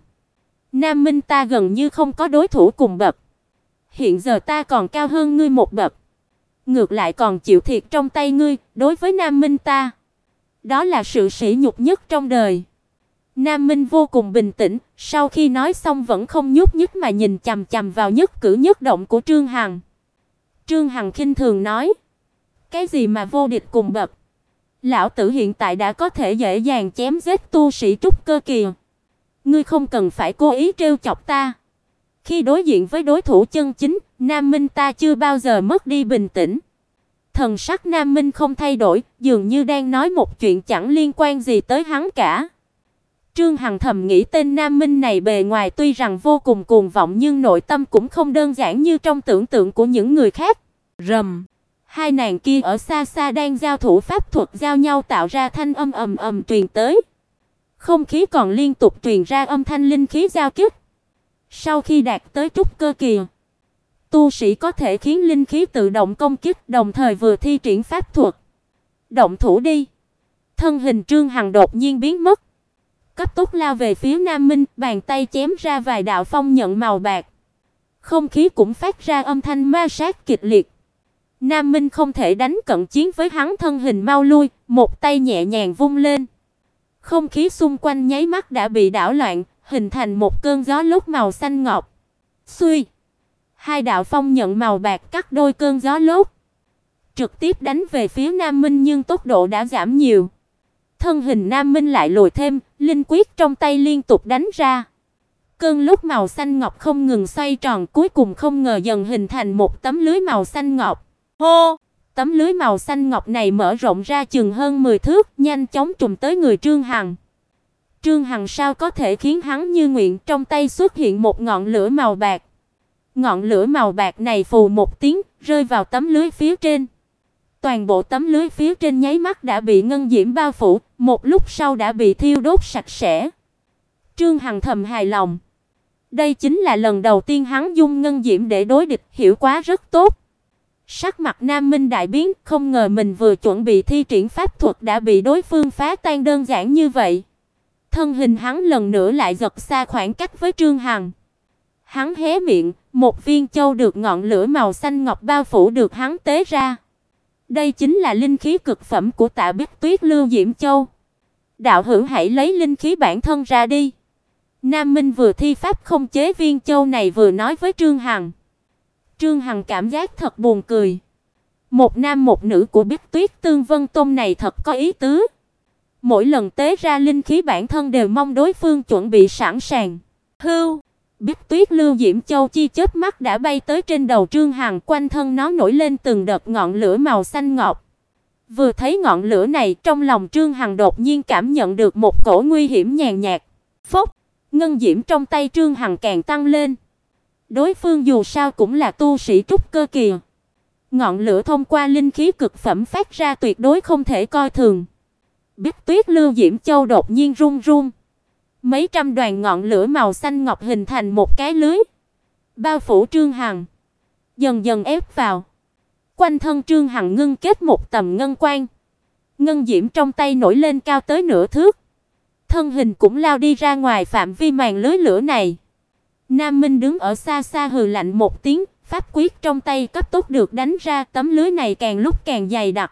[SPEAKER 1] Nam Minh ta gần như không có đối thủ cùng bậc. Hiện giờ ta còn cao hơn ngươi một bậc. Ngược lại còn chịu thiệt trong tay ngươi, đối với Nam Minh ta, đó là sự sỉ nhục nhất trong đời. Nam Minh vô cùng bình tĩnh, sau khi nói xong vẫn không nhúc nhích mà nhìn chằm chằm vào nhất cử nhất động của Trương Hằng. Trương Hằng khinh thường nói: "Cái gì mà vô địch cùng bậc? Lão tử hiện tại đã có thể dễ dàng chém giết tu sĩ trúc cơ kỳ. Ngươi không cần phải cố ý trêu chọc ta." Khi đối diện với đối thủ chân chính, Nam Minh ta chưa bao giờ mất đi bình tĩnh. Thần sắc Nam Minh không thay đổi, dường như đang nói một chuyện chẳng liên quan gì tới hắn cả. Trương Hằng thầm nghĩ tên Nam Minh này bề ngoài tuy rằng vô cùng cuồng vọng nhưng nội tâm cũng không đơn giản như trong tưởng tượng của những người khác. Rầm, hai nàng kia ở xa xa đang giao thủ pháp thuật giao nhau tạo ra thanh âm ầm ầm truyền tới. Không khí còn liên tục truyền ra âm thanh linh khí giao kích. Sau khi đạt tới trúc cơ kỳ, tu sĩ có thể khiến linh khí tự động công kích, đồng thời vừa thi triển pháp thuật. Động thủ đi. Thân hình Trương Hằng đột nhiên biến mất, cấp tốc lao về phía Nam Minh, bàn tay chém ra vài đạo phong nhận màu bạc. Không khí cũng phát ra âm thanh ma sát kịch liệt. Nam Minh không thể đánh cận chiến với hắn, thân hình mau lui, một tay nhẹ nhàng vung lên. Không khí xung quanh nháy mắt đã bị đảo loạn, hình thành một cơn gió lốc màu xanh ngọc. Xuy, hai đạo phong nhận màu bạc cắt đôi cơn gió lốc, trực tiếp đánh về phía Nam Minh nhưng tốc độ đã giảm nhiều. Thân hình Nam Minh lại lùi thêm, linh quyết trong tay liên tục đánh ra. Cơn lốc màu xanh ngọc không ngừng xoay tròn, cuối cùng không ngờ dần hình thành một tấm lưới màu xanh ngọc. Hô! Tấm lưới màu xanh ngọc này mở rộng ra chừng hơn 10 thước, nhanh chóng trùm tới người Trương Hằng. Trương Hằng sao có thể khiến hắn như nguyện, trong tay xuất hiện một ngọn lửa màu bạc. Ngọn lửa màu bạc này phù một tiếng, rơi vào tấm lưới phía trên. Toàn bộ tấm lưới phía trên nháy mắt đã bị ngân diễm bao phủ, một lúc sau đã bị thiêu đốt sạch sẽ. Trương Hằng thầm hài lòng. Đây chính là lần đầu tiên hắn dùng ngân diễm để đối địch, hiệu quả rất tốt. Sắc mặt Nam Minh đại biến, không ngờ mình vừa chuẩn bị thi triển pháp thuật đã bị đối phương phá tan đơn giản như vậy. Thân hình hắn lần nữa lại giật xa khoảng cách với Trương Hằng. Hắn hé miệng, một viên châu được ngọn lửa màu xanh ngọc bao phủ được hắn tế ra. Đây chính là linh khí cực phẩm của Tạ Bích Tuyết Lưu Diễm Châu. Đạo hữu hãy lấy linh khí bản thân ra đi. Nam Minh vừa thi pháp không chế viên châu này vừa nói với Trương Hằng. Trương Hằng cảm giác thật buồn cười. Một nam một nữ của Bích Tuyết Tương Vân Tôn này thật có ý tứ. Mỗi lần tế ra linh khí bản thân đều mong đối phương chuẩn bị sẵn sàng. Hưu, Bích Tuyết Lưu Diễm Châu chi chớp mắt đã bay tới trên đầu Trương Hằng, quanh thân nó nổi lên từng đợt ngọn lửa màu xanh ngọc. Vừa thấy ngọn lửa này, trong lòng Trương Hằng đột nhiên cảm nhận được một cổ nguy hiểm nhàn nhạt. Phốc, ngân diễm trong tay Trương Hằng càng tăng lên. Đối phương dù sao cũng là tu sĩ trúc cơ kỳ. Ngọn lửa thông qua linh khí cực phẩm phát ra tuyệt đối không thể coi thường. Bích Tuyết Lưu Diễm Châu đột nhiên run run. Mấy trăm đoàn ngọn lửa màu xanh ngọc hình thành một cái lưới, bao phủ Trương Hằng, dần dần ép vào. Quanh thân Trương Hằng ngưng kết một tầm ngân quang. Ngân diễm trong tay nổi lên cao tới nửa thước. Thân hình cũng lao đi ra ngoài phạm vi màn lưới lửa này. Nam Minh đứng ở xa xa hừ lạnh một tiếng, pháp quyết trong tay cấp tốc được đánh ra, tấm lưới này càng lúc càng dày đặc.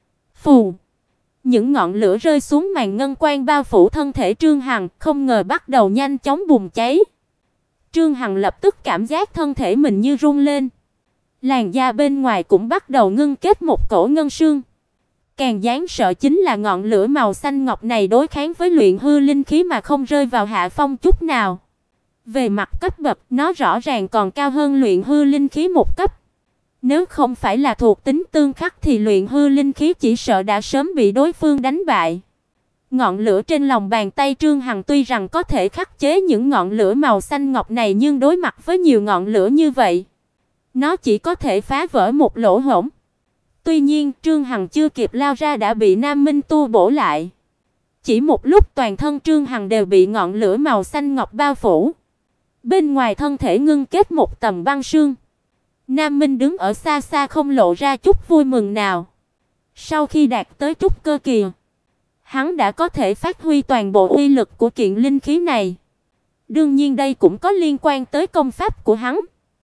[SPEAKER 1] Phù, những ngọn lửa rơi xuống màn ngân quang bao phủ thân thể Trương Hằng, không ngờ bắt đầu nhanh chóng bùng cháy. Trương Hằng lập tức cảm giác thân thể mình như rung lên. Làn da bên ngoài cũng bắt đầu ngưng kết một cổ ngân sương. Càng đáng sợ chính là ngọn lửa màu xanh ngọc này đối kháng với luyện hư linh khí mà không rơi vào hạ phong chút nào. Về mặt cấp bậc, nó rõ ràng còn cao hơn luyện hư linh khí một cấp. Nếu không phải là thuộc tính tương khắc thì luyện hư linh khí chỉ sợ đã sớm bị đối phương đánh bại. Ngọn lửa trên lòng bàn tay Trương Hằng tuy rằng có thể khắc chế những ngọn lửa màu xanh ngọc này, nhưng đối mặt với nhiều ngọn lửa như vậy, nó chỉ có thể phá vỡ một lỗ hổng. Tuy nhiên, Trương Hằng chưa kịp lao ra đã bị Nam Minh Tu bổ lại. Chỉ một lúc toàn thân Trương Hằng đều bị ngọn lửa màu xanh ngọc bao phủ. Bên ngoài thân thể ngưng kết một tầng băng sương. Nam Minh đứng ở xa xa không lộ ra chút vui mừng nào. Sau khi đạt tới trúc cơ kỳ, hắn đã có thể phát huy toàn bộ uy lực của kiện linh khí này. Đương nhiên đây cũng có liên quan tới công pháp của hắn.